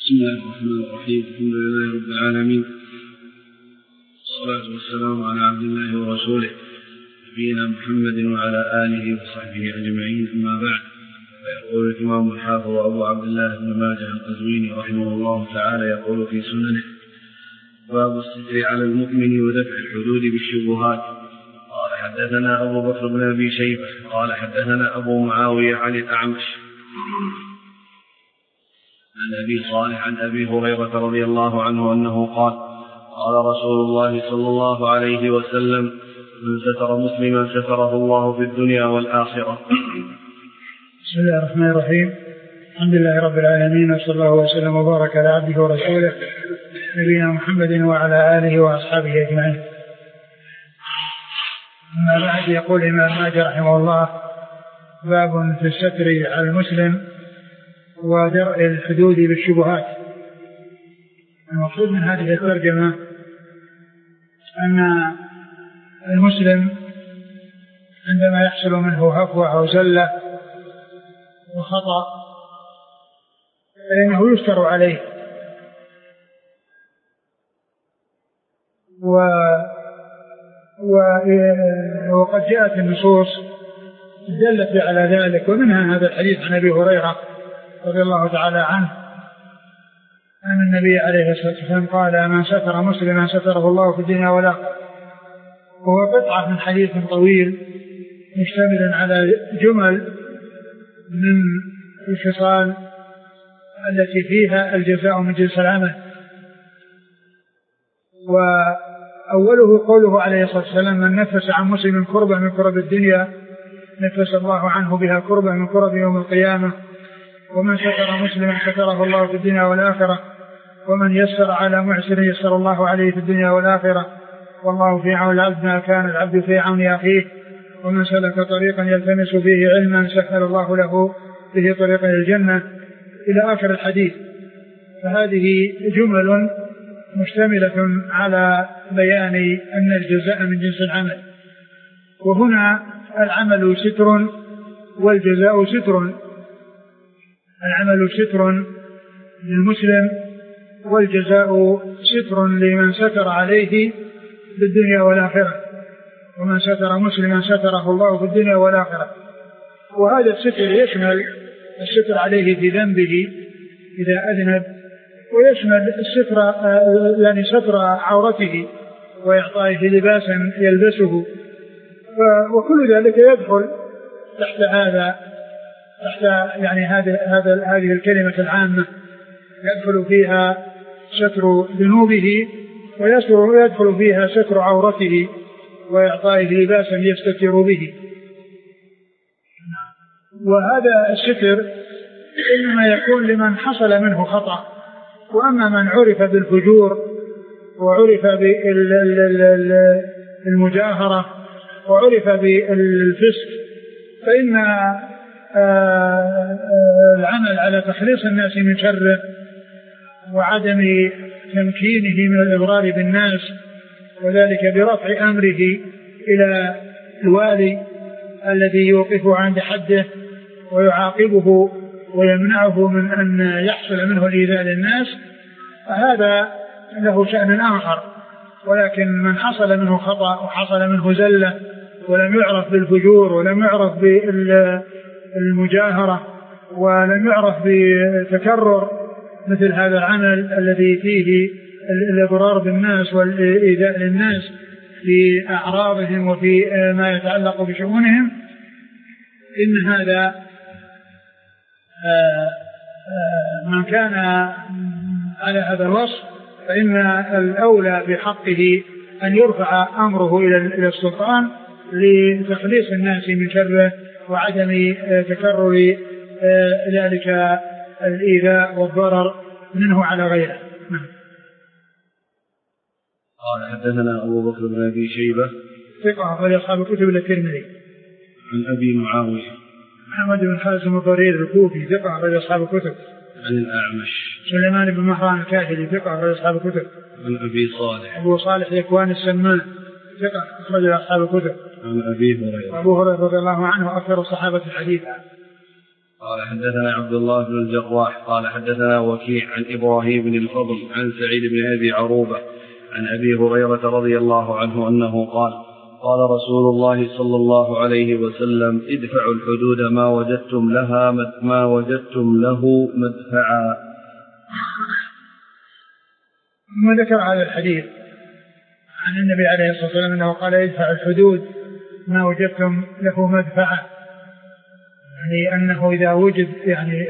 بسم الله الرحمن الرحيم. الحمد لله رب العالمين، والصلاة والسلام على عبد الله ورسوله نبينا محمد وعلى آله وصحبه أجمعين، أما بعد. فيقول الإمام الحافظ أبو عبد الله بن ماجه القزويني رحمه الله تعالى يقول في سننه: باب الستر على المؤمن ودفع الحدود بالشبهات. قال حدثنا أبو بكر بن أبي شيبة قال حدثنا أبو معاوية عن الأعمش عن أبي صالح عن أبي هريرة رضي الله عنه أنه قال: قال رسول الله صلى الله عليه وسلم: من ستر مسلما ستره الله في الدنيا والآخرة. بسم الله الرحمن الرحيم. الحمد لله رب العالمين، وصلى الله وسلم وبارك على عبده ورسوله نبينا محمد وعلى آله وأصحابه أجمعين. أما بعد، يقول الإمام ماجه رحمه الله: باب في الستر على المسلم ودرء الحدود بالشبهات. المقصود من هذه الترجمة أن المسلم عندما يحصل منه هفوة أو زلة وخطأ فإنه يستر عليه، وقد جاءت النصوص دلت على ذلك، ومنها هذا الحديث عن أبي هريرة رضي الله تعالى عنه أن النبي عليه الصلاة والسلام قال: من ستر مسلما ستره الله في الدنيا والآخرة. وهو قطعة من حديث طويل مشتمل على جمل من الخصال التي فيها الجزاء من جنس العمل. وأوله قوله عليه الصلاة والسلام: من نفس عن مسلم كربة من كرب الدنيا نفس الله عنه بها كربة من كرب يوم القيامة. ومن ستر مسلما ستره الله في الدنيا والآخرة. ومن يسر على معسر يسر الله عليه في الدنيا والآخرة. والله في عون العبد ما كان العبد في عون أخيه. ومن سلك طريقا يلتمس فيه علما سهل الله له به طريقا الجنة، إلى آخر الحديث. فهذه جمل مشتملة على بيان أن الجزاء من جنس العمل. وهنا العمل ستر والجزاء ستر. العمل ستر للمسلم والجزاء ستر لمن ستر عليه في الدنيا والآخرة. ومن ستر مسلما ستره الله في الدنيا والآخرة. وهذا الستر يشمل الستر عليه في ذنبه إذا أذنب، ويشمل الستر يعني ستر عورته وإعطائه لباسا يلبسه، وكل ذلك يدخل تحت هذا، تحت يعني هذه الكلمة العامة، يدخل فيها ستر ذنوبه ويدخل فيها ستر عورته وإعطائه لباسا يستتر به. وهذا الستر إنما يكون لمن حصل منه خطأ. وأما من عرف بالفجور وعرف بالمجاهرة وعرف بالفسق فإن العمل على تخليص الناس من شره وعدم تمكينه من الإضرار بالناس، وذلك برفع أمره إلى الوالي الذي يوقفه عند حده ويعاقبه ويمنعه من أن يحصل منه الإيذاء للناس، فهذا له شأن آخر. ولكن من حصل منه خطأ وحصل منه زلة ولم يعرف بالفجور ولم يعرف بالمجاهرة ولم يعرف بتكرر مثل هذا العمل الذي فيه الإضرار بالناس والإيذاء للناس في أعراضهم وفي ما يتعلق بشؤونهم، إن هذا من كان على هذا الوصف فإن الأولى بحقه أن يرفع أمره إلى السلطان لتخليص الناس من شره وعدم تكرر ذلك الإيذاء والضرر منه على غيره. قال حدثنا أبو بكر بن أبي شيبة ثقة أخرج أصحاب الكتب إلا الترمذي. عن أبي معاوية محمد بن خازم الضرير الكوفي ثقة أخرج أصحاب الكتب. عن الأعمش سليمان بن مهران الكاهلي ثقة أخرج أصحاب الكتب. عن أبي صالح أبو صالح ذكوان السمان ثقة أخرج أصحاب الكتب. عن أبي هريرة أبو هريرة رضي الله عنه أكثر الصحابة حديثا. قال حدثنا عبد الله بن الجراح قال حدثنا وكيع عن إبراهيم بن الفضل عن سعيد بن أبي عروبة عن أبي هريرة رضي الله عنه أنه قال قال رسول الله صلى الله عليه وسلم ادفعوا الحدود ما وجدتم له مدفعا. ثم ذكر هذا الحديث عن النبي عليه الصلاة والسلام أنه قال ادفع الحدود ما وجدتم له مدفعا، يعني أنه إذا وجد يعني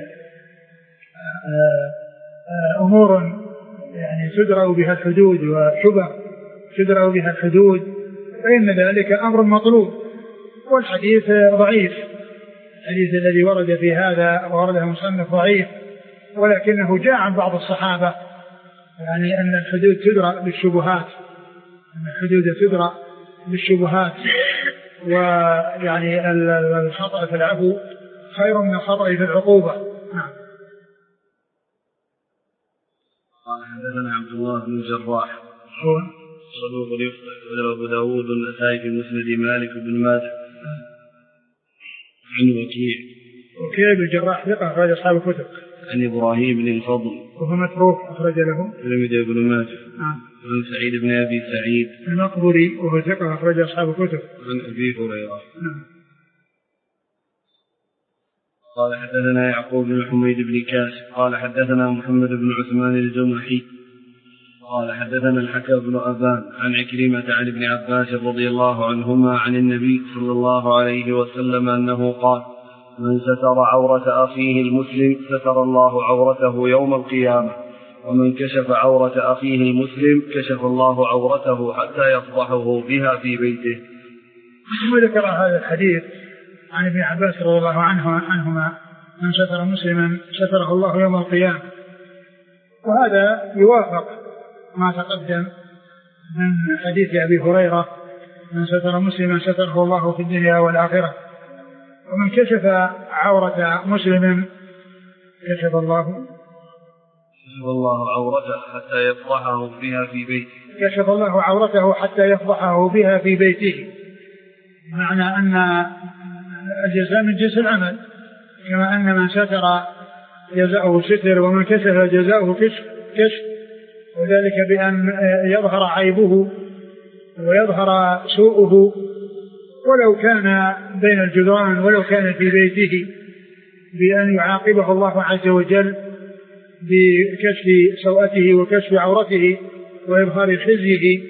أمور يعني تدرأ بها الحدود وشبه تدرأ بها الحدود فإن ذلك أمر مطلوب. والحديث ضعيف، الحديث الذي ورد في هذا ورده مصنف ضعيف، ولكنه جاء عن بعض الصحابة يعني أن الحدود تدرأ بالشبهات، أن الحدود تدرأ بالشبهات، ويعني الخطأ في العفو خير من الخطأ في العقوبة. نعم. قال حدثنا عبد الله بن الجراح صدوق يخطئ وله أبو داود والنسائي في مسند مالك بن ماجه عن وكيع بن الجراح ثقة أخرج أصحاب الكتب. عن إبراهيم بن الفضل وهو متروك أخرج له الترمذي بن ماجه. عن سعيد بن أبي سعيد المقبري وهو ثقة أخرج أصحاب الكتب. عن أبي هريرة. قال حدثنا يعقوب بن حميد بن كاسب قال حدثنا محمد بن عثمان الجمحي قال حدثنا الحكم بن أبان عن عكرمة عن ابن عباس رضي الله عنهما عن النبي صلى الله عليه وسلم أنه قال من ستر عورة أخيه المسلم ستر الله عورته يوم القيامة ومن كشف عورة أخيه المسلم كشف الله عورته حتى يفضحه بها في بيته. ثم ذكر هذا الحديث عن ابن عباس رضي الله عنهما من ستر مسلما ستره الله يوم القيامة، وهذا يوافق ما تقدم من حديث أبي هريرة من ستر مسلما ستره الله في الدنيا والآخرة، ومن كشف عورة مسلم كشف الله عورته حتى يفضحه بها في بيته. كشف الله عورته حتى يفضحه بها في بيته، معنى أن الجزاء من جنس العمل، كما أن من ستر جزاؤه ستر ومن كشف جزاؤه كشف، وذلك بأن يظهر عيبه ويظهر سوءه ولو كان بين الجدران ولو كان في بيته، بأن يعاقبه الله عز وجل بكشف سوءته وكشف عورته وإظهار خزيه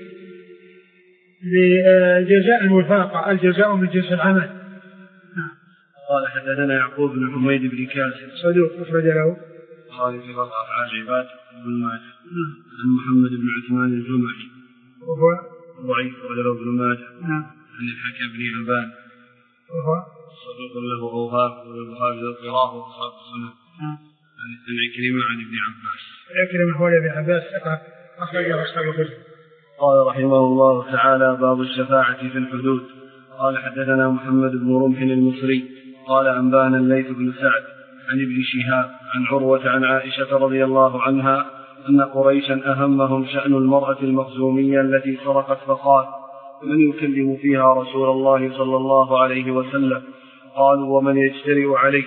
لجزاء وفاقة، الجزاء من جنس العمل. قال حدثنا يعقوب بن حميد بن كاسب صدوق أخرج له خالد في أفعال العباد بن ماجه عن محمد بن عثمان الجمحي وهو ضعيف وله ابن ماجه عن الحكم بن أبان وهو صدوق له أوهام والبخاري القراءة وأصحاب السنة عن عكرمة عن ابن عباس. عكرمة هو ابن عباس ثقة أخرجه أصحاب الكتب. قال رحمه الله تعالى باب الشفاعة في الحدود. قال حدثنا محمد بن رمح المصري قال أنبانا الليث بن سعد عن ابن شهاب عن عروة عن عائشة رضي الله عنها أن قريشا أهمهم شأن المرأة المخزومية التي سرقت، فقال من يكلم فيها رسول الله صلى الله عليه وسلم؟ قالوا ومن يجترئ عليه؟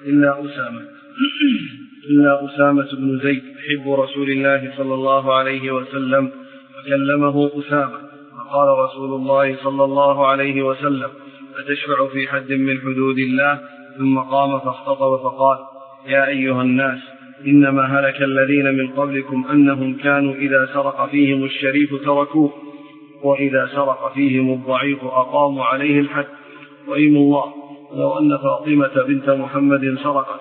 إلا أسامة بن زيد حب رسول الله صلى الله عليه وسلم، فكلمه أسامة فقال رسول الله صلى الله عليه وسلم أتشفع في حد من حدود الله؟ ثم قام فاختطب فقال يا أيها الناس إنما هلك الذين من قبلكم أنهم كانوا إذا سرق فيهم الشريف تركوه وإذا سرق فيهم الضعيف أقاموا عليه الحد، وإيم الله لو أن فاطمة بنت محمد سرقت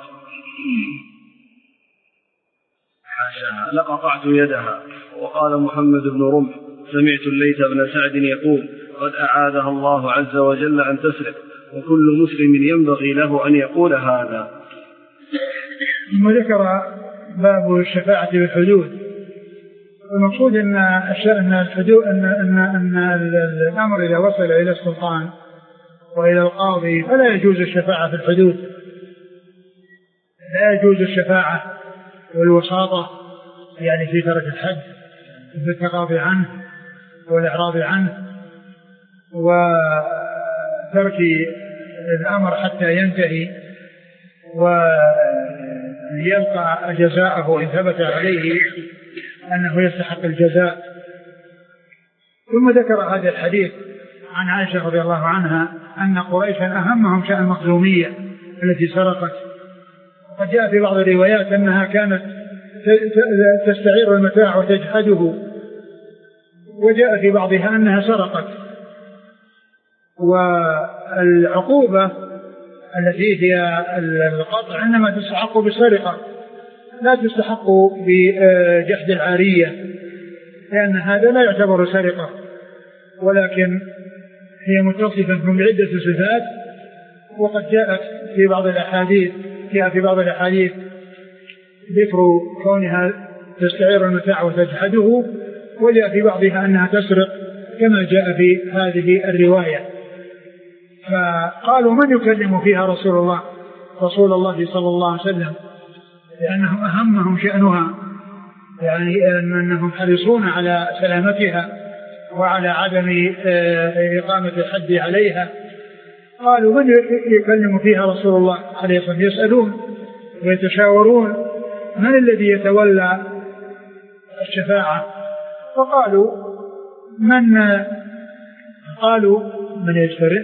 لقطعت يدها. وقال محمد بن رمح سمعت الليث بن سعد يقول قد أعاذها الله عز وجل أن تسرق، وكل مسلم ينبغي له أن يقول هذا. ثم ذكر باب الشفاعة بالحدود. المقصود أن الحدود أن الأمر إذا وصل إلى السلطان وإلى القاضي فلا يجوز الشفاعة في الحدود، لا يجوز الشفاعة والوساطة يعني في ترك الحد في التقاضي عنه والإعراض عنه وترك الأمر حتى ينتهي ويلقى جزاءه إن ثبت عليه أنه يستحق الجزاء. ثم ذكر هذا الحديث عن عائشة رضي الله عنها أن قريشا أهمهم شأن المخزومية التي سرقت، وقد جاء في بعض الروايات أنها كانت تستعير المتاع وتجحده، وجاء في بعضها أنها سرقت. والعقوبة التي هي القطع إنما تستحق بالسرقة، لا تستحق بجحد العارية، لأن هذا لا يعتبر سرقة، ولكن هي متصفة بعدة صفات. وقد جاءت في بعض الأحاديث ذكر كونها تستعير المتاع وتجحده، وجاء في بعضها أنها تسرق كما جاء في هذه الرواية. فقالوا من يكلم فيها رسول الله صلى الله عليه وسلم، لأنهم أهمهم شأنها، يعني أنهم حريصون على سلامتها وعلى عدم إقامة الحد عليها. قالوا من يكلم فيها رسول الله عليه الصلاة والسلام، يسألون ويتشاورون من الذي يتولى الشفاعة، فقالوا من يشتري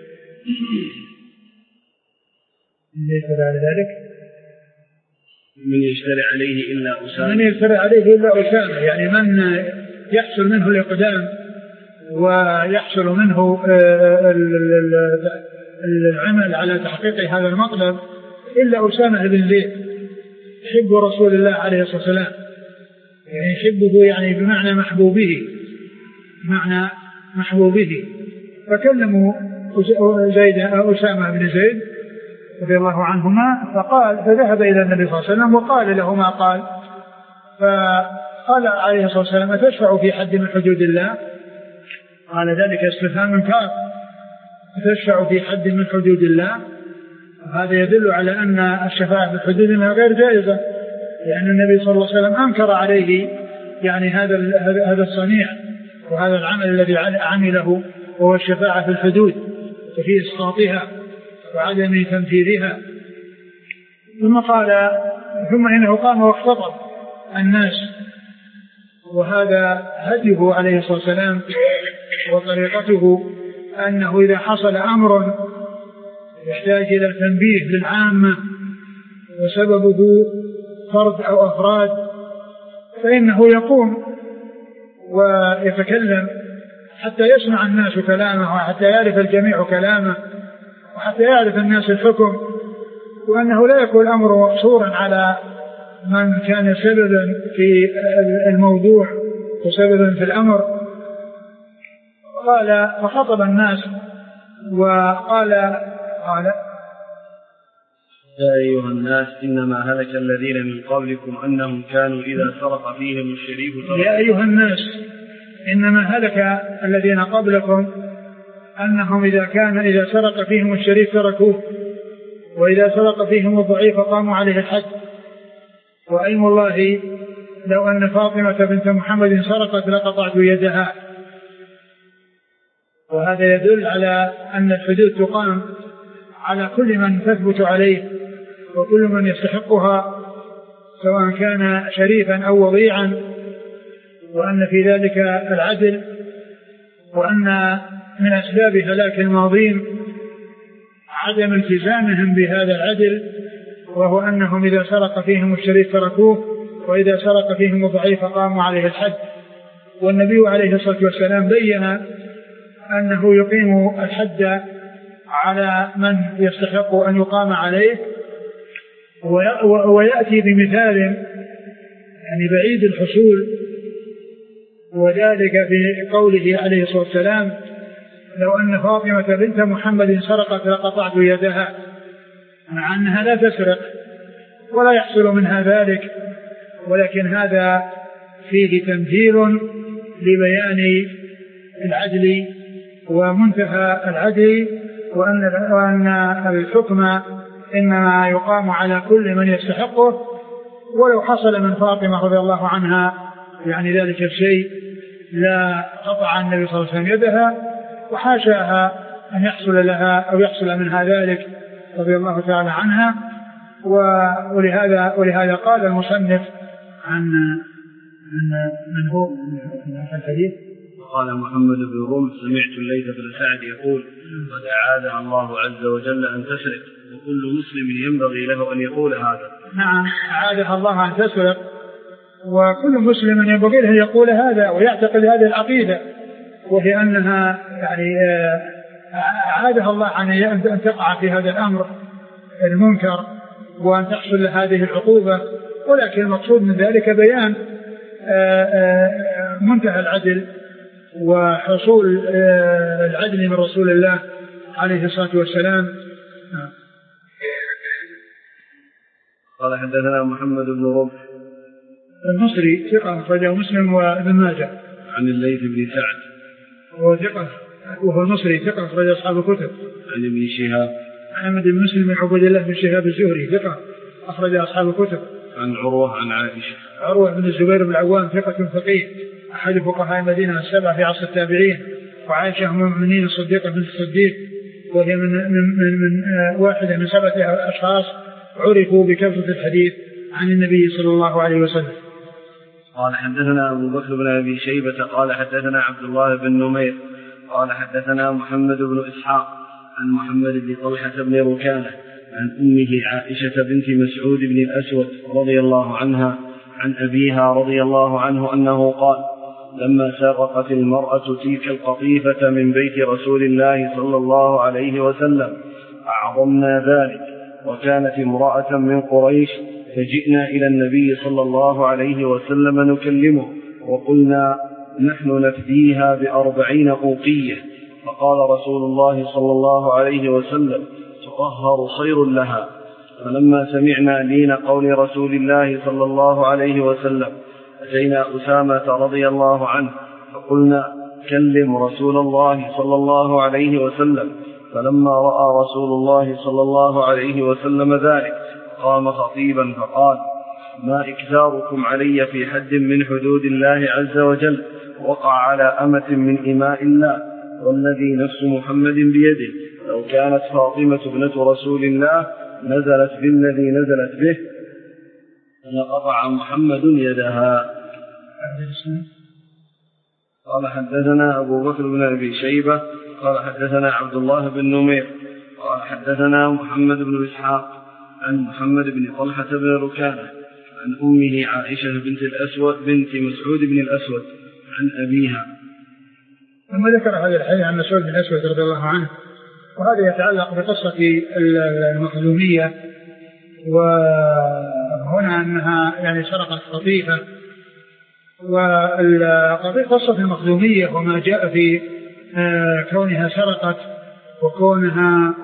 على ذلك، من يشتري عليه إلا أسامة، من يشتري عليه إلا أسامة، يعني من يحصل منه الإقدام ويحصل منه العمل على تحقيق هذا المطلب إلا أسامة بن زيد حب رسول الله عليه الصلاة والسلام، يعني حبه يعني بمعنى محبوبه. فكلموا أسامة بن زيد رضي الله عنهما، فذهب إلى النبي صلى الله عليه وسلم وقال له ما قال. فقال عليه الصلاة والسلام أتشفع في حد من حدود الله؟ قال ذلك استفهام إنكار، أتشفع في حد من حدود الله؟ هذا يدل على أن الشفاعة في الحدود انها غير جائزة، لأن النبي صلى الله عليه وسلم أنكر عليه يعني هذا الصنيع وهذا العمل الذي عمله، وهو الشفاعة في الحدود وفي إسقاطها وعدم تنفيذها. ثم إنه قام واختطب الناس، وهذا هديه عليه الصلاة والسلام وطريقته، أنه إذا حصل أمر يحتاج إلى تنبيه للعامة وسببه فرد أو أفراد، فإنه يقوم ويتكلم حتى يسمع الناس كلامه، وحتى يعرف الجميع كلامه، وحتى يعرف الناس الحكم، وأنه لا يكون الأمر مقصورا على من كان سببا في الموضوع وسببا في الأمر. فخطب الناس وقال يا أيها الناس إنما هلك الذين من قبلكم أنهم كانوا إذا سرق فيهم الشريف تركوه. يا أيها الناس إنما هلك الذين قبلكم أنهم إذا سرق فيهم الشريف تركوه، وإذا سرق فيهم الضعيف قاموا عليه الحد. وأيم الله لو أن فاطمة بنت محمد سرقت لقطعت يدها. وهذا يدل على أن الحدود تقام على كل من تثبت عليه وكل من يستحقها، سواء كان شريفا أو وضيعا، وأن في ذلك العدل، وأن من أسباب هلاك الماضين عدم التزامهم بهذا العدل، وهو أنهم إذا سرق فيهم الشريف تركوه، وإذا سرق فيهم الضعيف قاموا عليه الحد. والنبي عليه الصلاة والسلام بين أنه يقيم الحد على من يستحق أن يقام عليه، ويأتي بمثال يعني بعيد الحصول، وذلك في قوله عليه الصلاة والسلام لو أن فاطمة بنت محمد سرقت لقطعت يدها، مع أنها لا تسرق ولا يحصل منها ذلك، ولكن هذا فيه تمثيل لبيان العدل ومنتهى العدل، وأن الحكم إنما يقام على كل من يستحقه، ولو حصل من فاطمة رضي الله عنها يعني ذلك الشيء لا قطع النبي صلى الله عليه وسلم يدها، وحاشاها أن يحصل لها أو يحصل منها ذلك رضي الله تعالى عنها. ولهذا قال المصنف عن من هو من الحديث. قال محمد بن رمح سمعت الليث بن سعد يقول قد أعادها الله عز وجل أن تسرق وكل مسلم ينبغي له أن يقول هذا. نعم أعادها الله أن تسرق وكل مسلم ينبغي له أن يقول هذا ويعتقد هذه العقيدة، وهي أنها يعني أعادها الله أن تقع في هذا الأمر المنكر وأن تحصل هذه العقوبة، ولكن المقصود من ذلك بيان منتهى العدل وحصول العدل من رسول الله عليه الصلاة والسلام. قال حدثنا محمد بن رمح المصري ثقة أخرجه مسلم وابن ماجه. عن الليث بن سعد وهو المصري ثقة أخرج أصحاب الكتب. عن ابن شهاب محمد بن مسلم بن عبد الله بن شهاب الزهري ثقة أخرج أصحاب الكتب. عن عروة عن عائشة. عروة بن الزبير بن العوام ثقة فقيه أحد فقهاء المدينة السبعة في عصر التابعين، وعائشة أم المؤمنين الصديقة بنت الصديق، وهي من واحدة من 7 أشخاص عرفوا بكثرة الحديث عن النبي صلى الله عليه وسلم. قال حدثنا أبو بكر بن أبي شيبة قال حدثنا عبد الله بن نمير قال حدثنا محمد بن إسحاق عن محمد بن طلحة بن ركانة عن أمه عائشة بنت مسعود بن الأسود رضي الله عنها عن أبيها رضي الله عنه أنه قال لما سرقت المرأة تلك القطيفة من بيت رسول الله صلى الله عليه وسلم أعظمنا ذلك، وكانت امرأة من قريش فجئنا إلى النبي صلى الله عليه وسلم نكلمه وقلنا نحن نفديها ب40 أوقية، فقال رسول الله صلى الله عليه وسلم تطهر خير لها. فلما سمعنا لين قول رسول الله صلى الله عليه وسلم أتينا أسامة رضي الله عنه فقلنا كلم رسول الله صلى الله عليه وسلم، فلما رأى رسول الله صلى الله عليه وسلم ذلك قام خطيبا فقال ما إكثاركم علي في حد من حدود الله عز وجل وقع على أمة من إماء الله، والذي نفس محمد بيده لو كانت فاطمة ابنة رسول الله نزلت بالذي نزلت به لقطع محمد يدها. قال حدثنا أبو بكر بن أبي شيبة قال حدثنا عبد الله بن نمير قال حدثنا محمد بن إسحاق عن محمد بن طلحة بن ركانة عن أمه عائشة بنت الأسود بنت مسعود بن الأسود عن أبيها. ثم ذكر هذا الحديث عن مسعود بن الأسود رضي الله عنه، وهذا يتعلق بقصة المخزومية، وهنا أنها يعني سرقت قطيفة، وقصة المخزومية وما جاء في كونها سرقت وكونها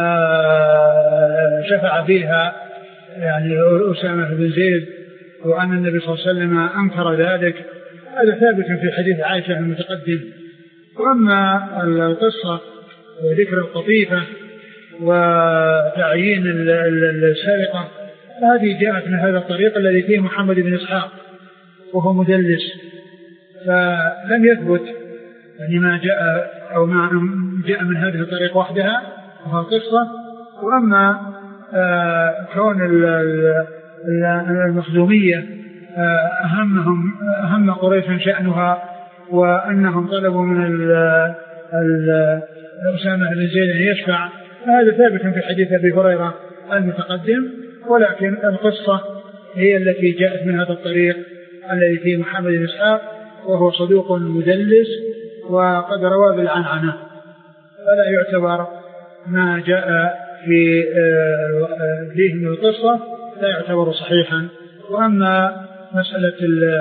شفع فيها يعني أسامة بن زيد وأن النبي صلى الله عليه وسلم أنكر ذلك، هذا ثابت في حديث عائشة المتقدم. وأما القصة وذكر القطيفة وتعيين السرقة هذه جاءت من هذا الطريق الذي فيه محمد بن إسحاق وهو مدلس، فلم يثبت يعني ما جاء أو ما جاء من هذه الطريق وحدها وهو القصة. وأما كون المخزومية أهم قريش شأنها وأنهم طلبوا من أسامة بن زيد أن يشفع، هذا ثابت في حديث أبي هريرة المتقدم، ولكن القصة هي التي جاءت من هذا الطريق الذي فيه محمد بن إسحاق وهو صدوق مدلس وقد روى بالعنعنة، فلا يعتبر ما جاء فيه من القصة لا يعتبر صحيحا. وأما مسألة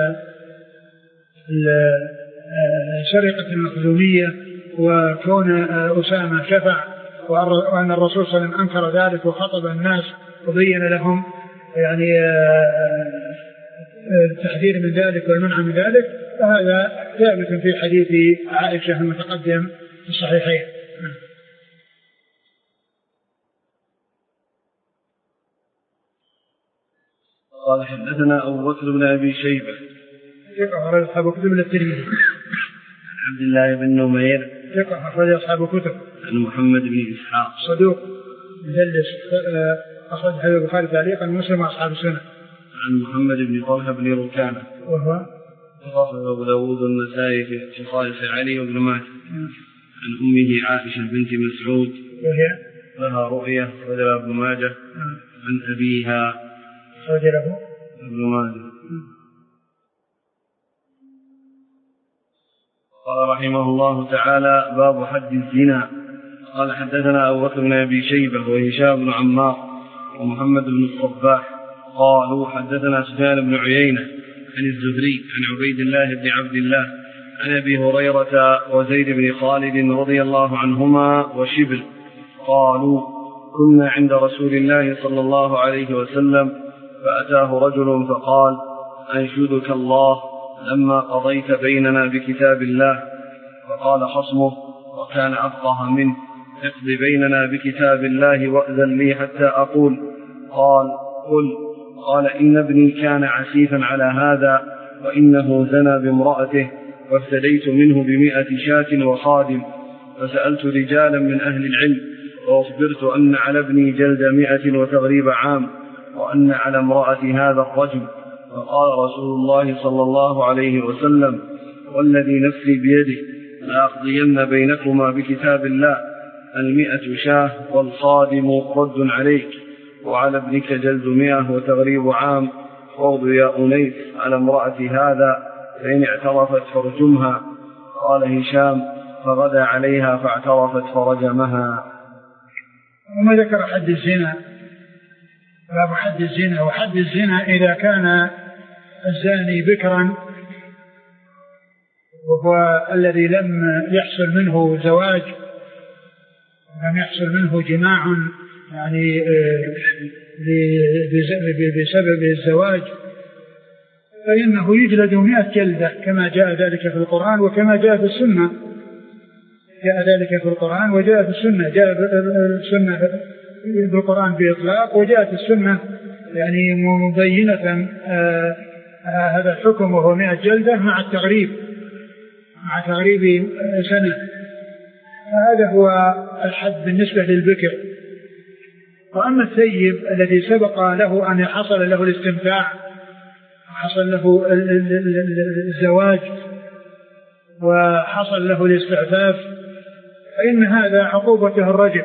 سرقة المخزومية وكون أسامة شفع وأن الرسول صلى الله عليه وسلم أنكر ذلك وخطب الناس وبين لهم يعني التحذير من ذلك والمنع من ذلك، فهذا ثابت في حديث عائشة المتقدم في الصحيحين. قال حدثنا أبو بكر بن أبي شيبة ثقة أصحاب كتب الترمذي عن عبد الله بن نمير ثقة أخرج أصحاب كتب عن محمد بن إسحاق صدوق مدلس أخرج حديث البخاري تعليقا ومسلم وأصحاب السنة. عن محمد بن طلحة بن ركانة وهو أبو داود النسائي في خصائص علي وابن ماجه. عن أمه عائشة بنت مسعود وهي لها رؤية رجل ابن ماجه. عن أبيها رجله ابن ماجه. قال رحمه الله تعالى: باب حد الزنا. قال: حدثنا أبو بكر بن أبي شيبة وهشام بن عمار ومحمد بن الصباح قالوا: حدثنا سفيان بن عيينة عن الزهري عن عبيد الله بن عبد الله عن أبي هريرة وزيد بن خالد رضي الله عنهما وشبل قالوا: كنا عند رسول الله صلى الله عليه وسلم فأتاه رجل فقال: أنشدك الله لما قضيت بيننا بكتاب الله. فقال خصمه وكان أفقه منه: اقض بيننا بكتاب الله وأذن لي حتى أقول. قال: قل. قال: إن ابني كان عسيفا على هذا وإنه زنى بامرأته وافتديت منه 100 شاة وخادم. فسألت رجالا من أهل العلم وأخبرت أن على ابني جلد 100 وتغريب عام وأن على امرأة هذا الرجل. فقال رسول الله صلى الله عليه وسلم: والذي نفسي بيده لأقضين بينكما بكتاب الله 100 شاة والخادم رد عليك، وعلى ابنك جلد 100 وتغريب عام. واغض يا أنيس على امرأة هذا فإن اعترفت فارجمها. قال هشام: فغدا عليها فاعترفت فرجمها. وما ذكر حد الزنا. باب حد الزنا. وحد الزنا إذا كان الزاني بكرا وهو الذي لم يحصل منه زواج، لم يحصل منه جماع يعني بسبب الزواج، فإنه يجلد 100 جلدة كما جاء ذلك في القرآن وكما جاء في السنة. جاء ذلك في القرآن وجاء في السنة. جاء السنة في القرآن بإطلاق وجاءت السنة يعني مبينة هذا الحكم، وهو 100 جلدة مع تغريب سنة. هذا هو الحد بالنسبة للبكر. وأما الثيب الذي سبق له أن حصل له الاستمتاع وحصل له الزواج وحصل له الاستعفاف، فإن هذا عقوبته الرجم.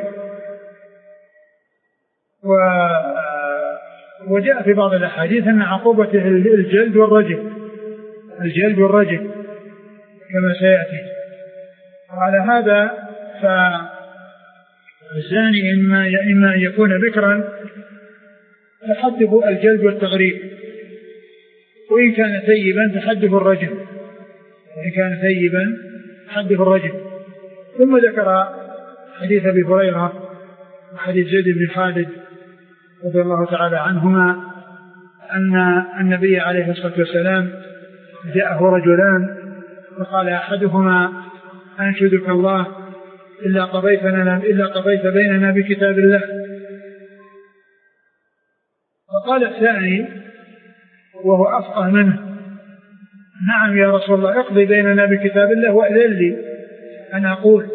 وجاء في بعض الأحاديث أن عقوبته الجلد والرجم كما سيأتي. وعلى هذا فالزاني إما أن يكون بكرا فحده الجلد والتغريب، وإن كان ثيبا فحده الرجم. ثم ذكر حديث أبي هريرة وحديث زيد بن خالد رضي الله تعالى عنهما أن النبي عليه الصلاة والسلام جاءه رجلان فقال أحدهما: أنشدك الله إلا قضيت بيننا بكتاب الله. فقال الثاني وهو أفقه منه: نعم يا رسول الله، اقضي بيننا بكتاب الله وأذن لي أن أقول.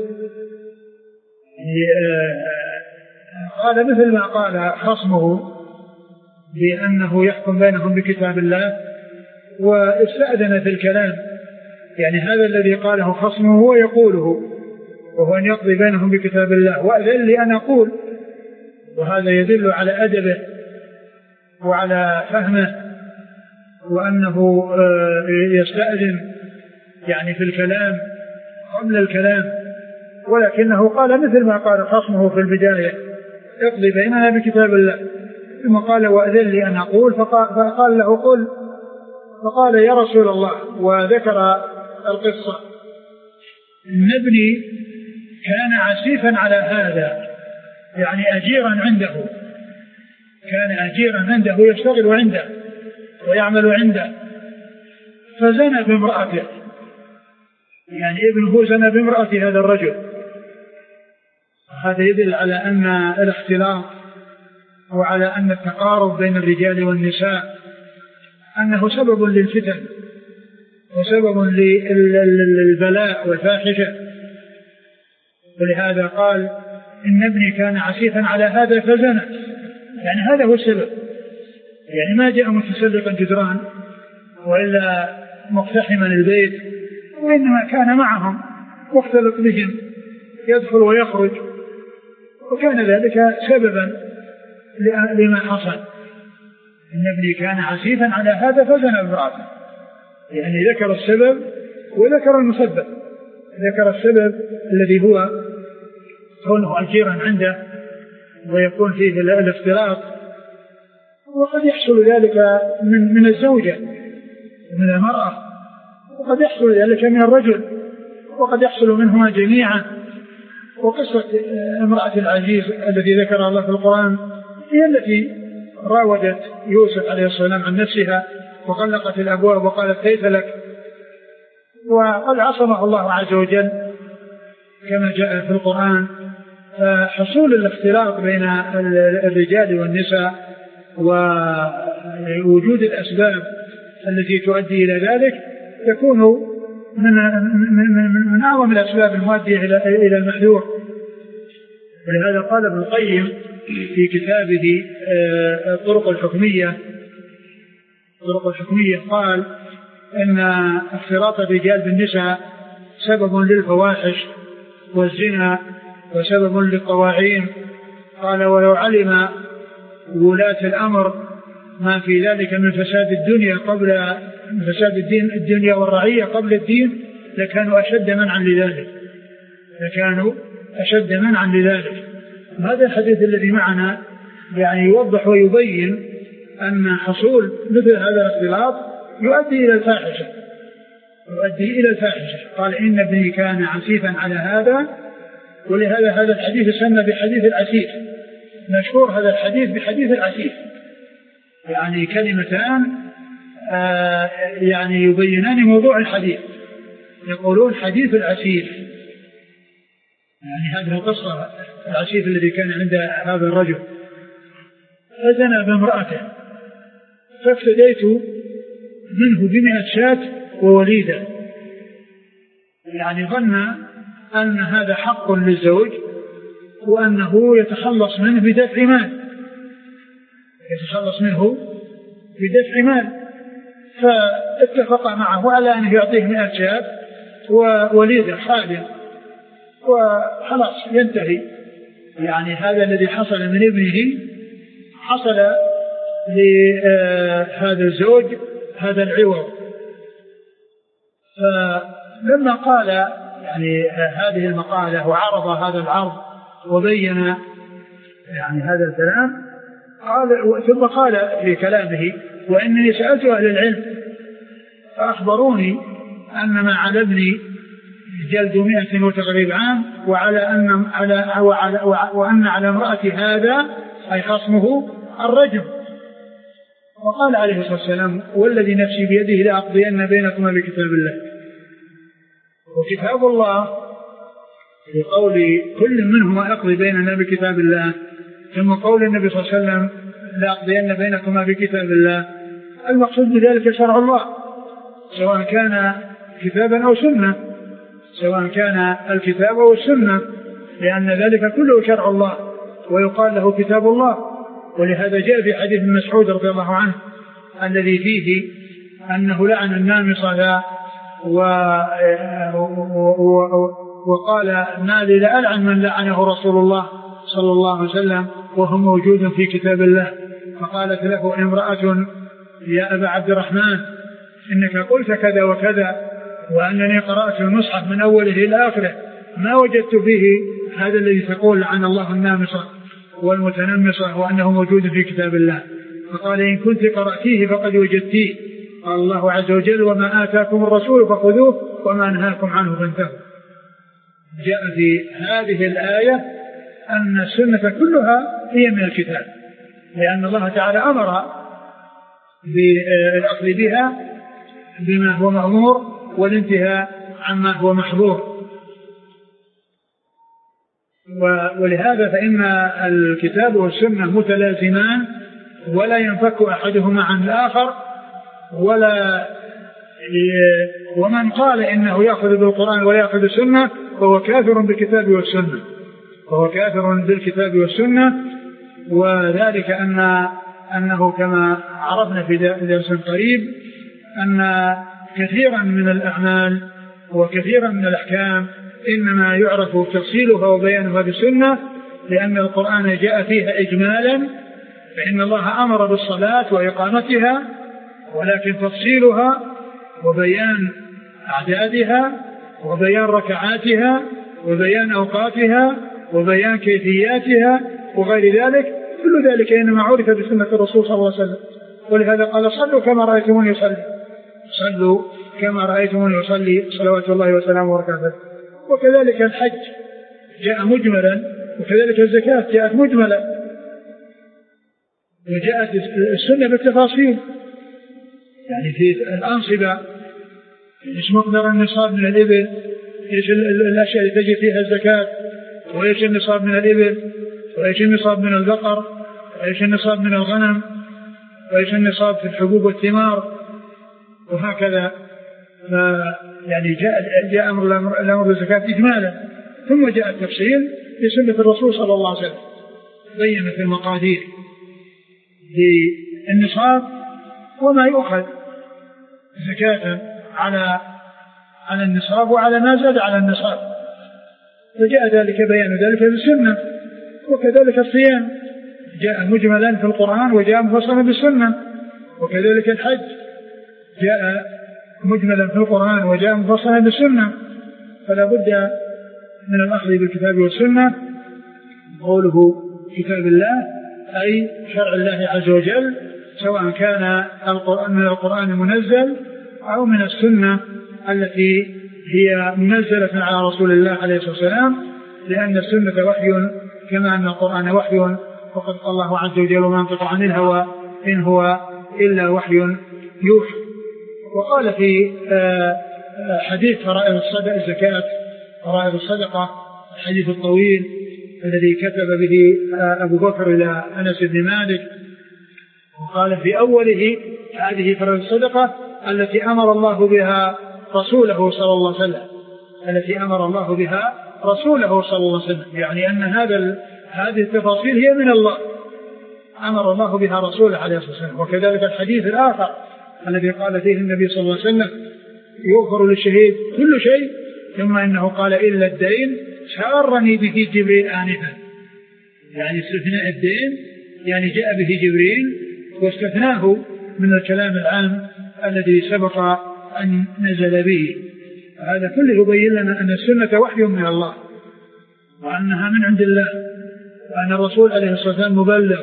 قال مثل ما قال خصمه بأنه يحكم بينهم بكتاب الله، واستأذن في الكلام، يعني هذا الذي قاله خصمه هو يقوله، وهو أن يقضي بينهم بكتاب الله وأذن لي أن أقول. وهذا يدل على أدبه وعلى فهمه، وأنه يستأذن يعني في الكلام قبل الكلام، ولكنه قال مثل ما قال خصمه في البداية: اقضي بيننا بكتاب الله. ثم قال: وأذن لي أن أقول. فقال له: قل. فقال: يا رسول الله، وذكر القصة: إن ابني كان عسيفا على هذا، يعني أجيرا عنده، كان أجيرا عنده يشتغل عنده ويعمل عنده، فزنى بامرأته، يعني ابنه زنى بامرأة هذا الرجل. هذا يدل على أن الاختلاط وعلى أن التقارب بين الرجال والنساء أنه سبب للفتن وسبب للبلاء والفاحشة. ولهذا قال: إن ابني كان عسيفا على هذا فزنى، يعني هذا هو السبب. يعني ما جاء متسلقا جدران وإلا مقتحما البيت، وإنما كان معهم مختلط بهم يدخل ويخرج، وكان ذلك سببا لما حصل. إن ابني كان عسيفا على هذا فزنى بامرأته. يعني ذكر السبب وذكر المسبب. ذكر السبب الذي هو كونه أجيرا عنده ويكون فيه الاختلاط، وقد يحصل ذلك من الزوجة من المرأة، وقد يحصل ذلك من الرجل، وقد يحصل منهما جميعا. وقصة امرأة العزيز التي ذكر الله في القرآن هي التي راودت يوسف عليه السلام عن نفسها وغلقت الأبواب وقالت هيت لك، وقد عصمه الله عز وجل كما جاء في القرآن. فحصول الاختلاط بين الرجال والنساء ووجود الأسباب التي تؤدي إلى ذلك تكون من أعظم الأسباب المؤدية إلى المحذور. ولهذا قال ابن القيم في كتابه الطرق الحكمية قال إن اختلاط الرجال بالنساء سبب للفواحش والزنا وسبب للطواعين. قال ولو علم ولاة الأمر ما في ذلك من فساد الدنيا قبل فساد الدنيا والرعية قبل الدين لكانوا أشد منعا لذلك. هذا الحديث الذي معنا يعني يوضح ويبين أن حصول مثل هذا الاختلاط يؤدي إلى الفاحشة. قال إن ابني كان عسيفا على هذا، ولهذا هذا الحديث سمى بحديث العسيف، مشهور هذا الحديث بحديث العسيف. يعني كلمتان يعني يبينان موضوع الحديث. يقولون حديث العسيف، يعني هذه القصة العسيف الذي كان عند هذا الرجل فزنى بامرأته فافتديت منه ب100 شاة ووليدة. يعني ظن أن هذا حق للزوج وأنه يتخلص منه بدفع مال، فاتفق معه على أن يعطيه 100 شاة ووليدة خالية وخلاص ينتهي. يعني هذا الذي حصل من ابنه حصل لهذا الزوج هذا العوض. فلما قال يعني هذه المقالة وعرض هذا العرض وبين يعني هذا الكلام ثم قال في كلامه وإنني سألت أهل العلم فأخبروني أن ما على ابني جلد 100 وتغريب عام، وأن على امرأة هذا أي خصمه الرجم. وقال عليه الصلاة والسلام والذي نفسي بيده لأقضين بينكما بكتاب الله. وكتاب الله في قول كل منهما أقضي بيننا بكتاب الله، ثم قول النبي صلى الله عليه وسلم لأقضين بينكما بكتاب الله. المقصود بذلك شرع الله سواء كان كتابا أو سنة، سواء كان الكتاب أو السنة، لأن ذلك كله شرع الله ويقال له كتاب الله. ولهذا جاء في حديث ابن مسعود رضي الله عنه الذي فيه أنه لعن النامصة وقال ما لي لألعن من لعنه رسول الله صلى الله عليه وسلم وهو موجود في كتاب الله. فقالت له امرأة يا أبا عبد الرحمن إنك قلت كذا وكذا وأنني قرأت المصحف من أوله إلى آخره ما وجدت فيه هذا الذي تقول عن الله النامصة والمتنمصة وأنه موجود في كتاب الله. فقال إن كنت قرأتيه فقد وجدتيه. قال الله عز وجل وما آتاكم الرسول فخذوه وما نهاكم عنه فانتهوا. جاء في هذه الآية أن السنة كلها هي من الكتاب، لأن الله تعالى أمر بالأخذ بها بما هو مأمور والانتهاء عما هو محظور. ولهذا فإن الكتاب والسنة متلازمان ولا ينفك أحدهما عن الآخر، ومن قال إنه يأخذ بالقرآن ولا يأخذ السنة فهو كافر بالكتاب والسنة، وذلك أنه كما عرفنا في درس قريب أن كثيرا من الأعمال وكثيرا من الأحكام إنما يعرف تفصيلها وبيانها بالسنة، لأن القرآن جاء فيها إجمالا، فإن الله أمر بالصلاة وإقامتها، ولكن تفصيلها وبيان أعدادها وبيان ركعاتها وبيان أوقاتها وبيان كيفياتها وغير ذلك، كل ذلك إنما عرف بسنة الرسول صلى الله عليه وسلم. ولهذا قال صلوا كما رأيتموني يصلي، صلوا كما رأيتموني يصلي صلوات الله وسلامه وبركاته. وكذلك الحج جاء مجملا، وكذلك الزكاة جاءت مجملا، وجاءت السنة بالتفاصيل. يعني في الأنصبة إيش مقدار النصاب من الإبل، إيش الأشياء اللي تجي فيها الزكاة، وإيش النصاب من الإبل، وإيش النصاب من البقر، وإيش النصاب من الغنم، وإيش النصاب في الحبوب والثمار، وهكذا. يعني جاء الأمر بالزكاة إجمالا، ثم جاء التفصيل بسنة الرسول صلى الله عليه وسلم، بيّنت المقادير للنصاب وما يؤخذ زكاة على النصاب وعلى ما زاد على النصاب، فجاء ذلك بيان ذلك بالسنة. وكذلك الصيام جاء مجملا في القرآن وجاء مفصلا بالسنة، وكذلك الحج جاء مجملا في القرآن وجاء مفصلا بالسنة. فلا بد من الأخذ بالكتاب والسنة. قوله كتاب الله أي شرع الله عز وجل، سواء كان من القرآن المنزل أو من السنة التي هي منزلة على رسول الله عليه الصلاة والسلام، لأن السنة وحي كما أن القرآن وحي، وقد قال الله عز وجل وما ينطق عن الهوى إن هو إلا وحي يوحى. وقال في حديث فرائض الصدقة الزكاة فرائض الصدقة، الحديث الطويل الذي كتب به أبو بكر إلى أنس بن مالك، وقال في أوله هذه فرائض الصدقة التي أمر الله بها رسوله صلى الله عليه وسلم، التي أمر الله بها رسوله صلى الله عليه وسلم، يعني أن هذه التفاصيل هي من الله، أمر الله بها رسوله عليه الصلاة والسلام. وكذلك الحديث الآخر الذي قال فيه النبي صلى الله عليه وسلم يغفر للشهيد كل شيء، ثم إنه قال إلا الدين سارني به جبريل آنفا، يعني استثناء الدين يعني جاء به جبريل واستثناه من الكلام العام الذي سبق أن نزل به. هذا كله يبين لنا أن السنة وحي من الله، وأنها من عند الله، وأن الرسول عليه الصلاة والسلام مبلغ،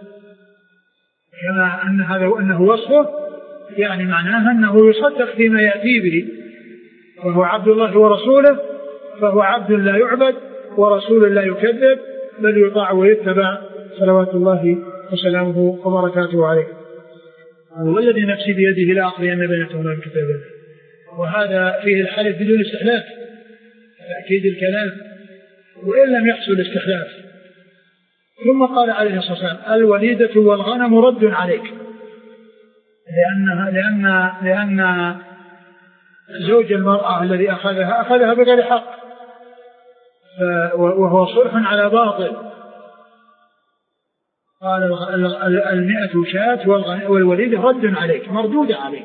كما أن هذا أنه وصفه يعني معناها أنه يصدق فيما يأتي به، وهو عبد الله ورسوله، فهو عبد لا يعبد ورسول لا يكذب، بل يطاع ويتبع صلوات الله وسلامه وبركاته عليه. والذي نفسي بيده لا أقضي أن بينتهم من كتاب الله. وهذا فيه الحلف بدون استحلاف، تأكيد الكلام وإن لم يحصل استحلاف. ثم قال عليه الصلاة والسلام الوليدة والغنم رد عليك، لأن زوج المرأة الذي أخذها بغير حق، وهو صلح على باطل. قال 100 شاة والوليدة رد عليك، مردود عليك،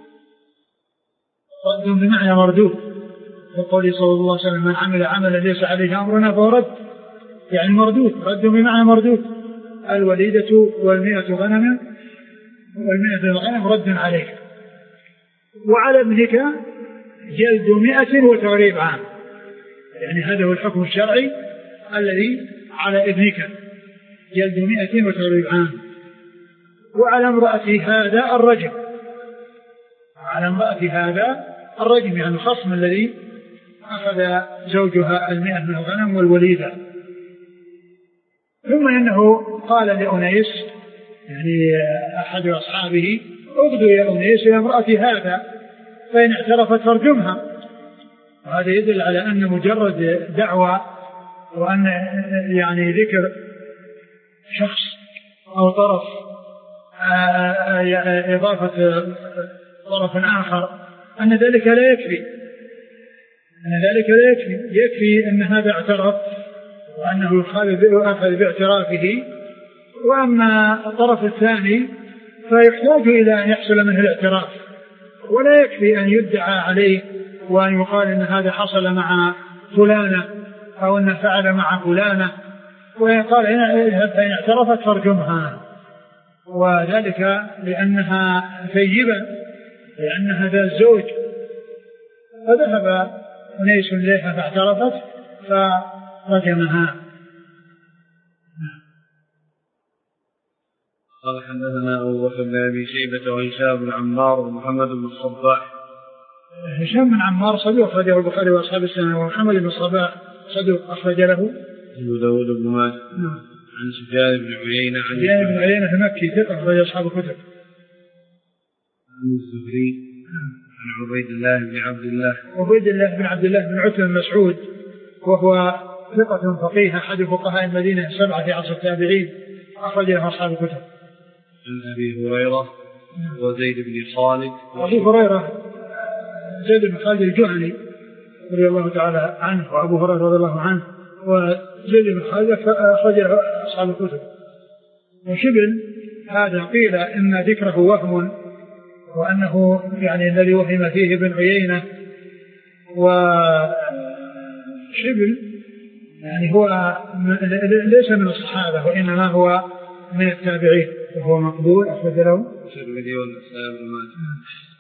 رد بمعنى مردود. وقال صلى الله عليه وسلم من عمل عملا ليس عليه أمرنا فهو رد، يعني مردود، رد بمعنى مردود. الوليدة 100 غنم الغنم رد عليك. وعلى ابنك جلد 100 وتغريب عام، يعني هذا هو الحكم الشرعي الذي على ابنك، جلد 100 وتغريب عام. وعلى امرأة هذا الرجم، على امرأة هذا الرجم، يعني الخصم الذي أخذ زوجها 100 من الغنم والوليدة. ثم إنه قال لأنيس يعني أحد أصحابه اغدو يا أنيس إلى امرأة هذا فإن اعترفت فارجمها. وهذا يدل على أن مجرد دعوة وأن يعني ذكر شخص أو طرف إضافة طرف آخر أن ذلك لا يكفي، يكفي أن هذا اعترف وأنه أخذ باعترافه وأما الطرف الثاني فيحتاج إلى أن يحصل منه الاعتراف، ولا يكفي أن يدعى عليه وأن يقال إن هذا حصل مع فلانة أو أن فعل مع فلانة، ويقال إن اعترفت فارجمها، وذلك لأنها ثيبة، لأنها ذا الزوج. فذهب أنيس إليها فاعترفت فرجمها. قال حدثنا أبو بكر بن أبي شيبة وهشام بن عمار ومحمد بن الصباح. هشام بن عمار صدوق أخرجه البخاري وأصحاب السنة، ومحمد بن الصباح صدوق أخرج له أبو داود بن ماجه. عن سفيان بن عيينة عن سفيان بن عيينة المكي ثقة أخرج أصحاب الكتب. عن الزهري عن عبيد الله بن عبد الله. عبيد الله بن عبد الله بن عتبة بن مسعود، وهو ثقة فقيه أحد فقهاء المدينة السبعة في عصر التابعين، أخرج له أصحاب الكتب. عن أبي هريرة وزيد بن خالد. أبي هريرة زيد بن خالد الجهني رضي الله تعالى عنه، وأبو هريرة رضي الله عنه، وزيد بن خالد أخرج له أصحاب الكتب. وشبل هذا قيل إن ذكره وهم، وأنه يعني الذي وهم فيه ابن عيينة، وشبل يعني هو ليس من الصحابة وإنما هو من التابعين، وهو مقبول أخرج له الترمذي والنسائي بن ماجه.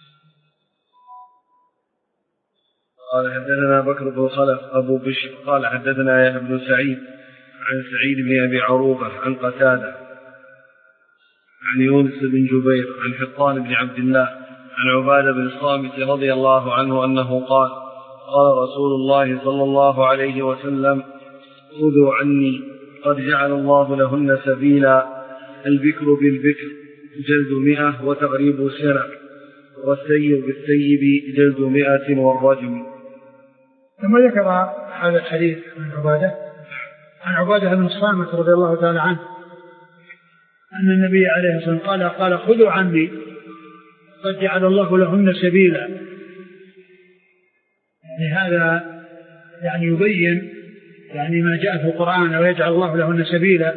قال حدثنا بكر بن خلف أبو بشر قال حدثنا يحيى بن سعيد عن سعيد بن أبي عروبة عن قتادة عن يونس بن جبير عن حطان بن عبد الله عن عبادة بن الصامت رضي الله عنه أنه قال قال رسول الله صلى الله عليه وسلم خذوا عني قد جعل الله لهن سبيلا، البكر بالبكر جلد 100 وتغريب سنة، والسيب بالسيب جلد 100 والرجم. ثم ذكر هذا الحديث عن عبادة بن الصامت رضي الله تعالى عنه أن النبي عليه الصلاة والسلام قال خذوا عني قد جعل الله لهن سبيلا. يعني هذا يعني يبين يعني ما جاء في القرآن ويجعل الله لهن سبيلا،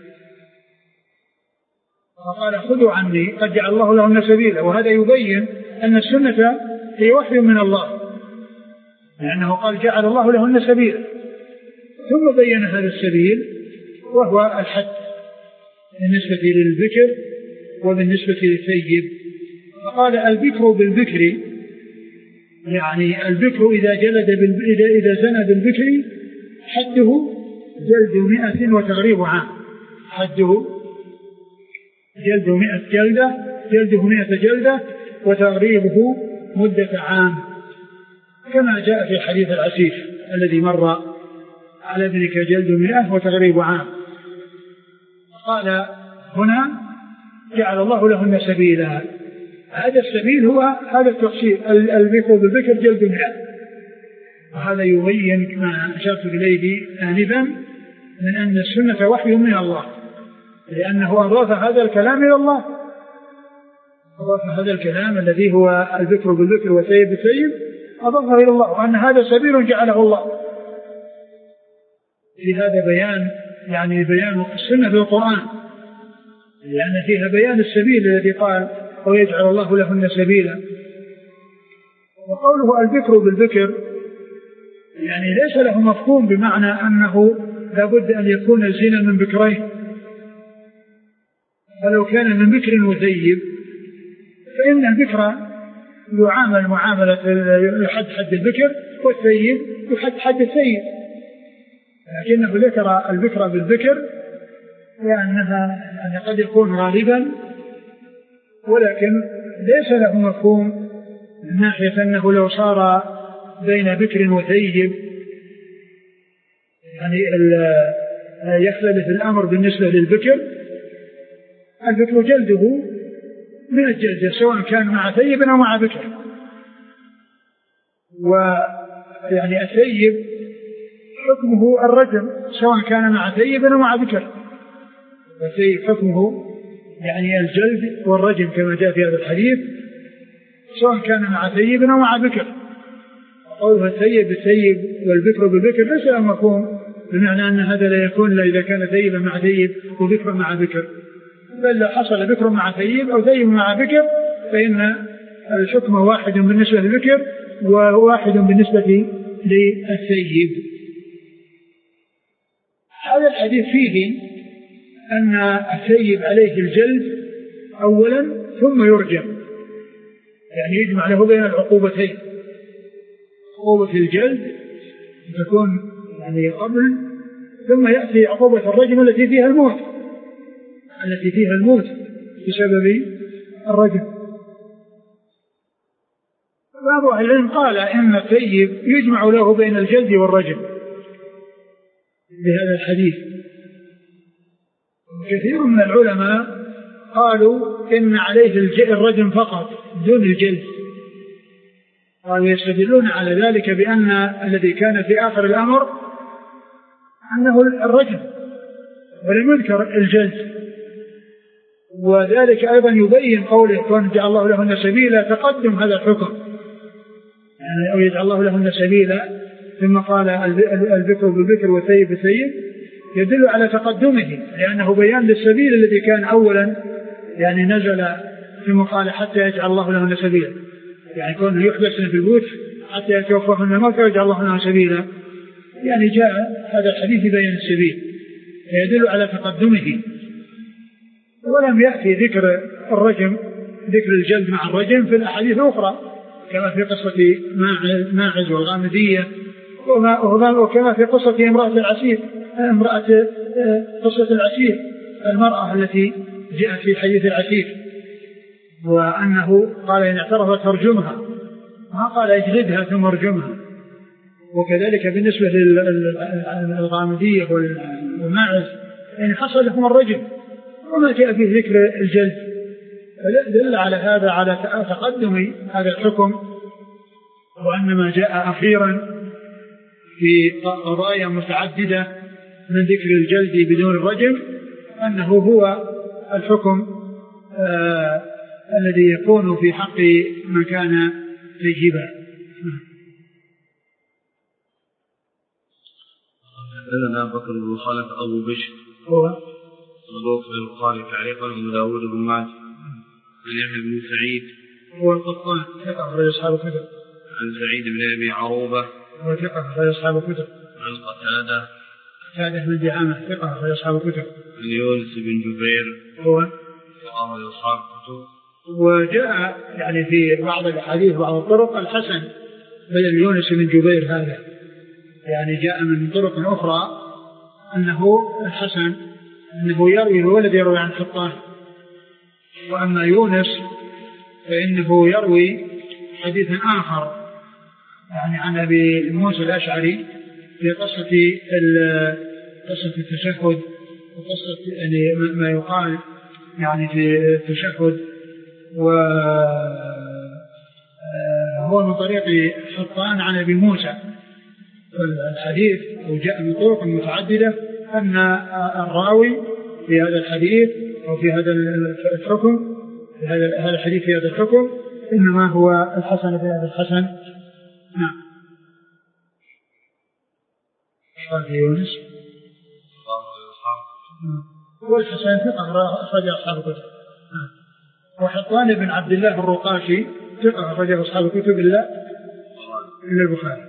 فقال خذوا عني قد جعل الله لهن سبيلا، وهذا يبين أن السنة هي وحي من الله، لأنه قال جعل الله لهن سبيلا، ثم بين هذا السبيل وهو الحد بالنسبة للبكر وبالنسبة للثيب. فقال البكر بالبكر، يعني البكر إذا زنى بالبكر حده جلد 100 وتغريب عام، حده جلد 100 جلدة، جلده 100 جلدة وتغريبه مدة عام، كما جاء في حديث العسيف الذي مر على ذلك جلد 100 وتغريب عام. قال هنا جعل الله لهن سبيلا، هذا السبيل هو هذا التفصيل البكر بالبكر جلد 100، وهذا يبين ما أشرت إليه آنفا من أن السنة وحي من الله، لأنه أضاف هذا الكلام إلى الله، أضاف هذا الكلام الذي هو البكر بالبكر والثيب بالثيب أضافه إلى الله، وأن هذا سبيل جعله الله. في هذا بيان يعني بيان السنة في القرآن، لأن فيها بيان السبيل الذي قال ويجعل الله لهن سبيلا. وقوله البكر بالبكر يعني ليس له مفهوم بمعنى أنه لابد أن يكون الزنا من بكرين، فلو كان من بكر وثيب فإن البكر يعامل معاملة يحد حد البكر، والثيب يحد حد الثيب، لكنه ذكر البكر بالبكر لأنها يعني قد يكون غالبا، ولكن ليس له مفهوم من ناحية أنه لو صار بين بكر وثيب يعني يختلف الأمر بالنسبة للبكر. البكر جلده من الجلد سواء كان مع ثيب أو مع بكر، ويعني الثيب حكمه الرجم سواء كان مع ثيب أو مع بكر، الثيب حكمه يعني الجلد والرجم كما جاء في هذا الحديث سواء كان مع ثيب أو مع بكر. قوله الثيب بالثيب والبكر بالبكر ليس له مفهوم بمعنى أن هذا لا يكون إلا إذا كان ثيبا مع ثيب وبكر مع بكر، بل لو حصل بكر مع ثيب أو ثيب مع بكر فإن الحكم واحد بالنسبة للبكر وواحد بالنسبة للثيب. هذا الحديث فيه أن الثيب عليه الجلد أولا ثم يرجم، يعني يجمع له بين العقوبتين، عقوبة الجلد تكون يعني قبل، ثم يأتي عقوبة الرجم التي فيها الموت بسبب الرجم. بعض أهل العلم قال إن الثيب يجمع له بين الجلد والرجم بهذا الحديث. كثير من العلماء قالوا إن عليه الرجم فقط دون الجلد، قالوا يستدلون على ذلك بأن الذي كان في آخر الأمر أنه الرجم ولم يذكر الجلد، وذلك أيضا يبين قوله كون جعل الله لهن سبيلا تقدم هذا الحكم، يعني أو يجعل الله لهن سبيلا ثم قال البكر بالبكر والثيب بالثيب، يدل على تقدمه لأنه بيان للسبيل الذي كان أولا يعني نزل ثم قال حتى يجعل الله لهن سبيلا، يعني كونه يحبسن في البيوت حتى يتوفاهن الموت ويجعل الله لهن سبيلا، يعني جاء هذا الحديث بيان السبيل يدل على تقدمه. ولم يأتي ذكر الرجم ذكر الجلد مع الرجم في الأحاديث الأخرى كما في قصة ماعز والغامدية وكما في قصة قصة العسير المرأة التي جاءت في حديث العسير، وأنه قال إن اعترفت ترجمها، ما قال اجلدها ثم ارجمها. وكذلك بالنسبة للغامدية والماعز يعني حصل لهم الرجم وما جاء فيه ذكر الجلد، دل على هذا على تقدم هذا الحكم، وأن ما جاء أخيرا في قضايا متعددة من ذكر الجلد بدون الرجم أنه هو الحكم الذي يكون في حق من كان ثيبا. حدثنا بكر بن خالد أبو بشر هو صدوق بن البخاري تعليقا وأبو داود بن ماجه عن يحيى بن سعيد هو القطان ثقة أخرج أصحاب الكتب عن سعيد بن أبي عروبة هو ثقة أخرج أصحاب الكتب عن قتادة بن دعامة ثقة أخرج أصحاب الكتب عن يونس بن جبير هو ثقة أخرج أصحاب الكتب. وجاء يعني في بعض الأحاديث بعض الطرق الحسن بدل يونس بن جبير هذا، يعني جاء من طرق أخرى أنه الحسن أنه يروي الولد يروي عن حطان، وأما يونس فإنه يروي حديثا آخر يعني عن أبي موسى الأشعري في قصة التشهد وقصة يعني ما يقال يعني في التشهد، وهو من طريق حطان عن أبي موسى. الحديث وجاء من طرق متعددة أن الراوي في هذا الحديث أو في هذا الحكم في هذا الحديث في هذا الحكم إنما هو الحسن في هذا الحسن. نعم. قال في يونس والحسن ثقة أخرج أصحاب الكتب، وحطان بن عبد الله الرقاشي ثقة أخرج أصحاب الكتب إلا البخاري.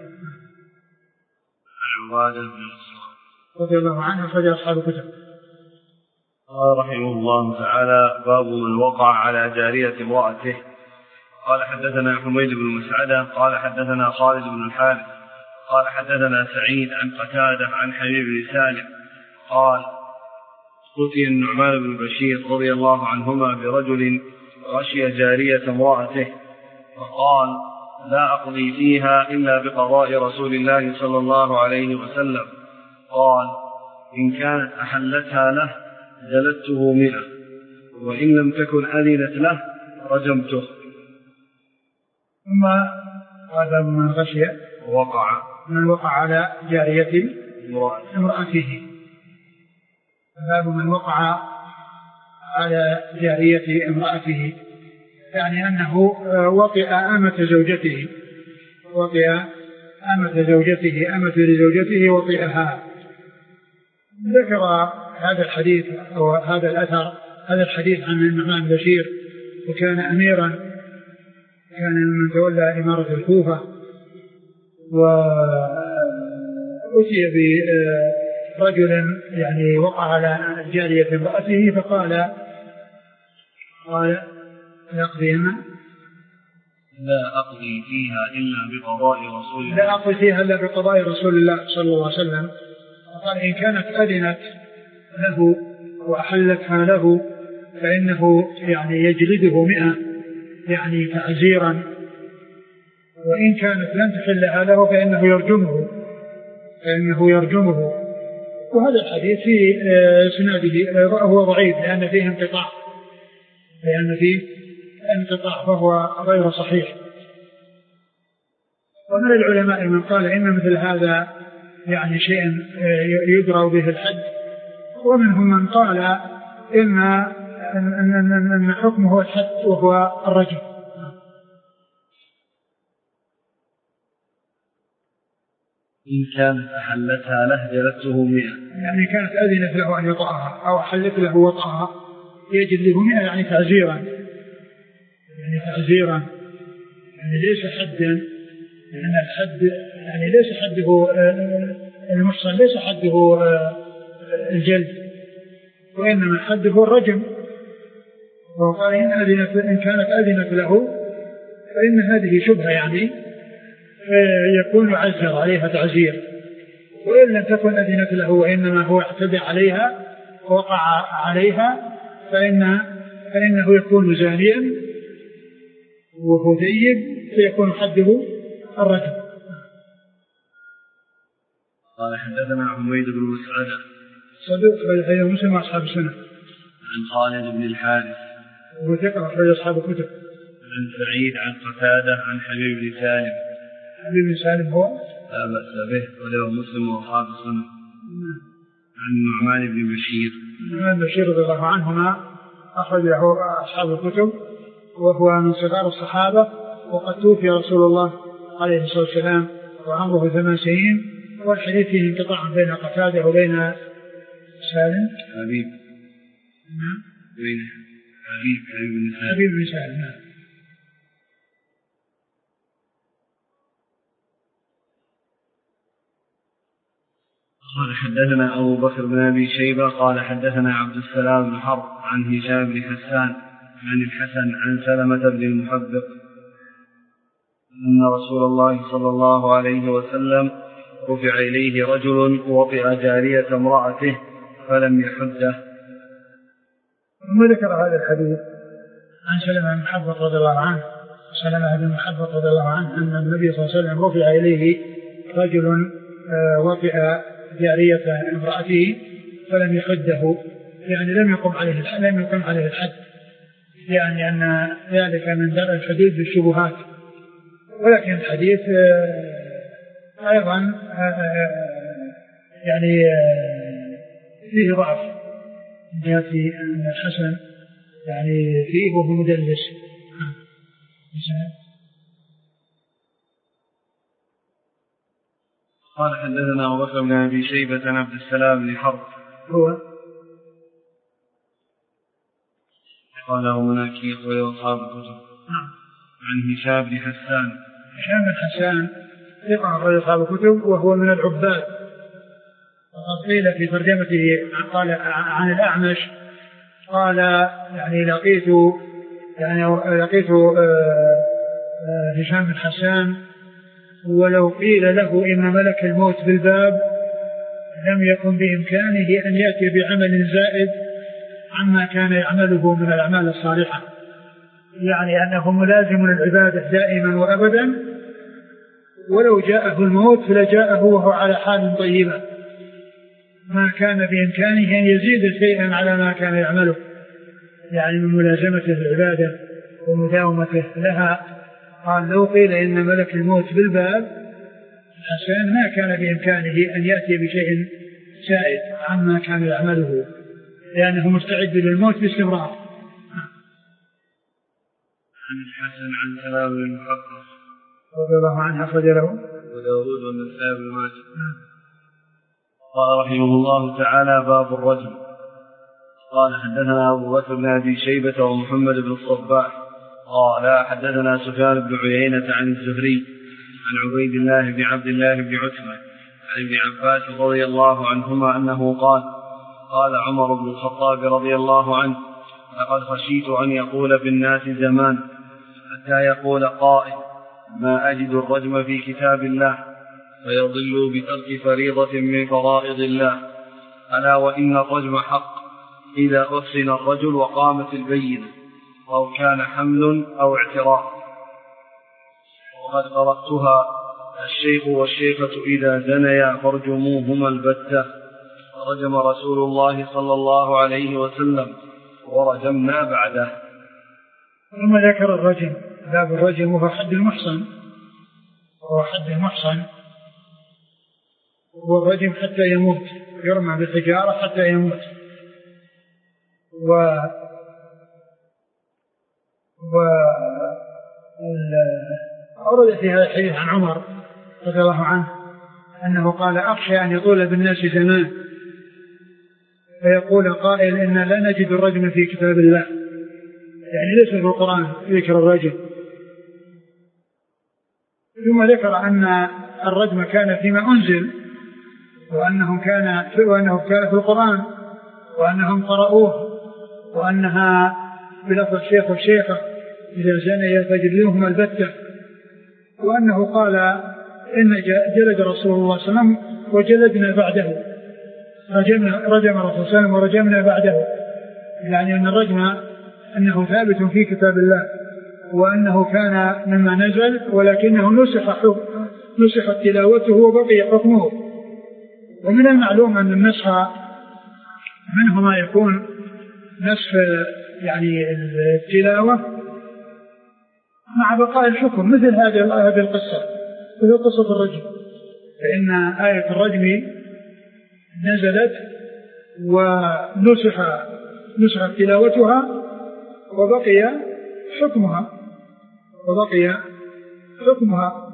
عبادة بن رضي الله عنه أخرج أصحاب الكتب. قال رحمه الله تعالى: باب من وقع على جارية امرأته. قال حدثنا حميد بن مسعدة قال حدثنا خالد بن الحارث قال حدثنا سعيد عن قتادة عن حبيب بن سالم قال: أتي النعمان بن بشير رضي الله عنهما برجل غشي جارية امرأته فقال: لا أقضي فيها إلا بقضاء رسول الله صلى الله عليه وسلم. قال: إن كانت أحلتها له جلدته 100، وإن لم تكن أذنت له رجمته. ثم هذا من غشي من وقع على جارية امرأته. باب من وقع على جارية امرأته يعني أنه وطئ أمة زوجته أمة لزوجته وطئها ذكر هذا الحديث أو هذا الأثر، هذا الحديث عن النعمان بن بشير، وكان أميرا، كان من تولى إمارة الكوفة، وأتي برجل يعني وقع على جارية امرأته فقال يقضيهن لا أقضي فيها إلا بقضاء رسول الله، لا أقضي فيها إلا بقضاء رسول الله صلى الله عليه وسلم. فقال إن كانت أذنت له وأحلتها له فإنه يعني يجلده 100 يعني تعزيرا، وإن كانت لم تحلها له فإنه يرجمه. وهذا الحديث في سناده هو ضعيف لأن فيه انقطاع فهو غير صحيح. ومن العلماء من قال إن مثل هذا يعني شيء يدرى به الحد، ومنهم من قال إن حكمه هو الحد وهو الرجم. إن كانت أحلتها له جلدته 100، يعني كانت أذنت له أن يطأها أو أحلت له وطأها يجلده 100 يعني تعزيرا، يعني ليس حدا، لأن الحد يعني ليس حده المحصن، ليس حده الجلد، وإنما حده الرجم. وقال إن كانت أذنت له فإن هذه شبهة يعني يكون يعزر عليها تعزير، وإن لم تكن أذنت له وإنما هو اعتدى عليها ووقع عليها فإنه يكون زانيا وهو ثيب فيكون حده الرجم. قال حدثنا حميد بن مسعدة صدوق أخرج مسلم وأصحاب السنة. عن خالد بن الحارث وثقة أخرج أصحاب الكتب. عن سعيد عن قتادة عن حبيب بن سالم. حبيب بن سالم هو لا بأس به وله مسلم وأصحاب السنة. عن النعمان بن بشير. النعمان بن بشير رضي الله عنهما أخرجه أصحاب الكتب، وهو من صغار الصحابة، وقد توفي رسول الله عليه الصلاة والسلام وعمره 8 سنين، والحديث فيه انقطاع بين قتادة وبين سالم. حبيب بين حبيب بن سالم. قال حدثنا أبو بكر بن أبي شيبة قال حدثنا عبد السلام بن حرب عن هشام بن حسان عن الحسن عن سلمة بن المحبق أن رسول الله صلى الله عليه وسلم رفع إليه رجل وطئ جارية امرأته فلم يحده. ثم ذكر هذا الحديث عن سلمة بن المحبق رضي الله عنه، رضي الله عنه أن النبي صلى الله عليه وسلم رفع إليه رجل وطئ جارية امرأته فلم يحده، يعني لم يقم عليه الحد، يعني أن ذلك من درء الحدود بالشبهات. ولكن الحديث أيضا يعني فيه ضعف، يأتي أن الحسن يعني فيه وهو مدلس. قال حدثنا أبو بكر بن أبي شيبة عن عبد السلام بن حرب هو قال له مناكير وأصحاب الكتب. عن هشام بن حسان. هشام بن حسان ثقة أخرج أصحاب الكتب وهو من العباد، وقد قيل في ترجمته قال عن الأعمش قال يعني لقيت هشام بن حسان ولو قيل له إن ملك الموت بالباب لم يكن بإمكانه أن يأتي بعمل زائد عما كان يعمله من الأعمال الصالحة، يعني أنه ملازم للعبادة دائما وأبدا، ولو جاءه الموت فلجاءه وهو على حال طيبة، ما كان بإمكانه أن يزيد شيئا على ما كان يعمله، يعني من ملازمته للعبادة ومداومته لها. قال لو قيل إن ملك الموت بالباب حسن ما كان بإمكانه أن يأتي بشيء زائد عما كان يعمله، لأنه مستعد للموت باستمرار. عن الحسن عن سلام بن المحبق رضي الله عنه أخرج له وداود والنسائي بن ماجه قال رحمه الله تعالى: باب الرجم. قال: حدثنا أبو بكر بن أبي شيبة ومحمد بن الصباح قال: حدثنا سفيان بن عيينة عن الزهري عن عبيد الله بن عبد الله بن عتبة عن ابن عباس رضي الله عنهما أنه قال: قال عمر بن الخطاب رضي الله عنه: لقد خشيت أن يقول في الناس زمان حتى يقول قائل: ما أجد الرجم في كتاب الله، فيضلوا بترك فريضة من فرائض الله. ألا وإن الرجم حق إذا أحسن الرجل وقامت البينة، أو كان حمل أو اعتراف. وقد قرأتها: الشيخ والشيخة إذا زنيا فارجموهما البتة، فرجم رسول الله صلى الله عليه وسلم ورجمنا بعده. ثم ذكر الرجم، باب الرجم وهو حد المحصن، هو الرجم حتى يموت، يرمى بالحجارة حتى يموت. أورد في هذا الحديث عن عمر رضي الله عنه أنه قال: أخشى أن يطول بالناس زمان فيقول قائل: إن لا نجد الرجم في كتاب الله، يعني ليس في القرآن ذكر الرجم. ثم ذكر أن الرجم كان فيما أنزل، وأنه كان في القرآن، وأنهم قرأوه، وأنها بلفظ الشيخ والشيخة إذا زنيا فجلدوهما البتة، وأنه قال: إن جلد رسول الله صلى الله عليه وسلم وجلدنا بعده، رجم رسول الله صلى الله عليه وسلم ورجمنا بعده، يعني أن الرجم أنه ثابت في كتاب الله، وأنه كان مما نزل، ولكنه نسخت تلاوته وبقي حكمه. ومن المعلوم أن النسخ منه ما يكون نسخ يعني التلاوة مع بقاء الحكم، مثل هذه القصة، مثل قصة الرجم، فإن آية الرجم نزلت ونسخت تلاوتها وبقي حكمها.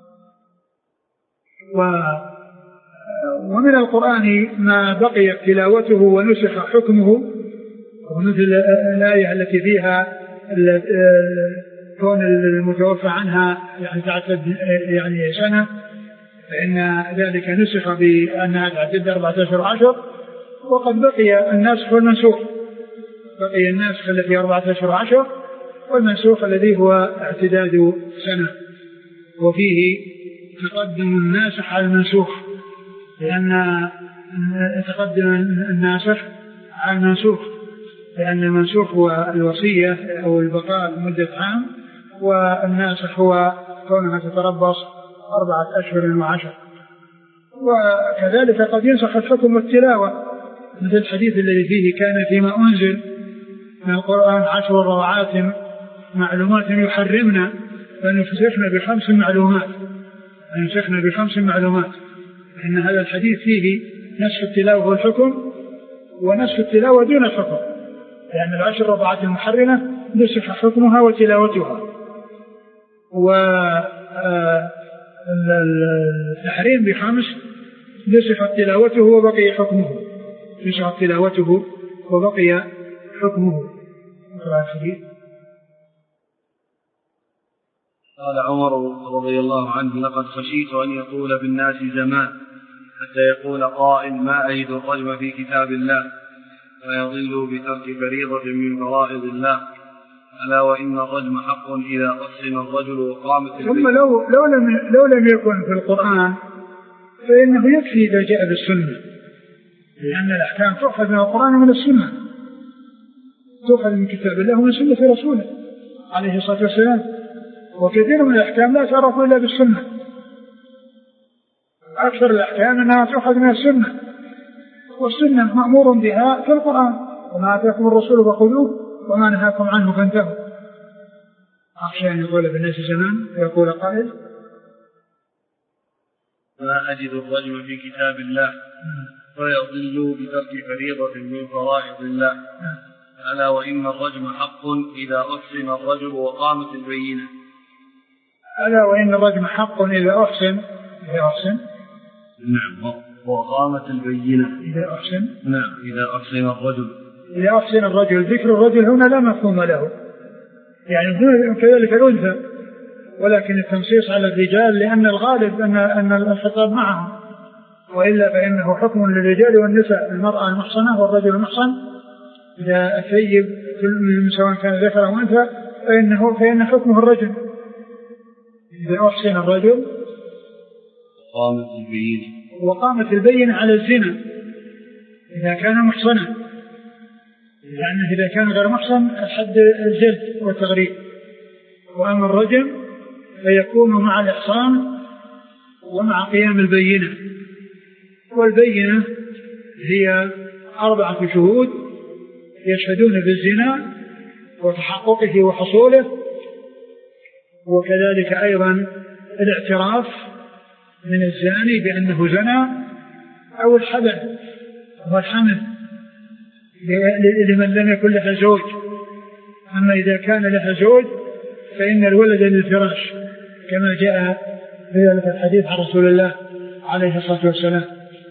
ومن القرآن ما بقي تلاوته ونسخ حكمه، ومثل الآية التي فيها كون المتوفى عنها يعني تعتد يعني سنة، فإن ذلك نسخ بأنها تعتد 14 عشر. وقد بقي الناسخ والمنسوخ، بقي الناسخ الذي 14 عشر، والمنسوخ الذي هو اعتداد سنة. وفيه تقدم الناسخ على المنسوخ، لأن تقدم الناسخ على المنسوخ، لأن المنسوخ هو الوصية أو البقاء لمدة عام، والناسخ هو كونها تتربص 4 أشهر و10. وكذلك قد ينسخ الحكم والتلاوة، مثل الحديث الذي فيه: كان فيما أنزل من القرآن 10 روعات معلومات يحرمنا فنفسخنا ب5 معلومات. إن هذا الحديث فيه نسخ التلاوة والحكم، ونسخ التلاوة دون الحكم، لأن 10 روعات المحرمة نسخ حكمها وتلاوتها، والتحريم ب5 نسخ تلاوته وبقي حكمه. قال عمر رضي الله عنه: لقد خشيت أن يطول بالناس زمان حتى يقول قائل: ما أجد الرجم في كتاب الله، فيضلوا بترك فريضة من فرائض الله. ألا وإن الرجم حق إذا أحسن الرجل وقامت البينة. ثم لو لم يكن في القرآن فإنه يكفي إذا جاء بالسنة، لأن الأحكام تؤخذ من القرآن ومن السنة، تؤخذ من كتاب الله ومن سنة رسوله عليه الصلاة والسلام. وكثير من الأحكام لا تعرف إلا بالسنة، أكثر الأحكام أنها تؤخذ من السنة، والسنة مأمور بها في القرآن: وما آتاكم الرسول فخذوه وما نهاكم عنه فانتهوا. أخشى أن يقول بالناس زمان فيقول قائل: ما أجد الرجم في كتاب الله، فيضلوا بترك فريضة من فرائض الله. ألا وإن الرجم حق إذا أحسن الرجل وقامت البينة. ألا وإن الرجم حق إذا أحسن. نعم. وقامت البينة إذا أحسن. نعم إذا أحسن الرجل. إذا أحسن الرجل، ذكر الرجل هنا لا مفهوم له، يعني كذلك الأنثى، ولكن التنصيص على الرجال لأن الغالب أن الخطاب معهم، وإلا فإنه حكم للرجال والنساء، المرأة المحصنة والرجل المحصن، إذا الثيب سواء كان ذكر أو أنثى فإن حكمه الرجل. إذا أحسن الرجل وقامت البينة على الزنا إذا كان محصنا، لأنه إذا كان غير محصن حد الجلد والتغريب، وأما الرجم فيكون مع الإحصان ومع قيام البينة، والبينة هي 4 شهود يشهدون بالزنا وتحققه وحصوله، وكذلك أيضا الاعتراف من الزاني بأنه زنى، أو الحبل والحمل لمن لم يكن لها زوج. أما إذا كان لها زوج فإن الولد للفراش كما جاء في ذلك الحديث عن رسول الله عليه الصلاة والسلام،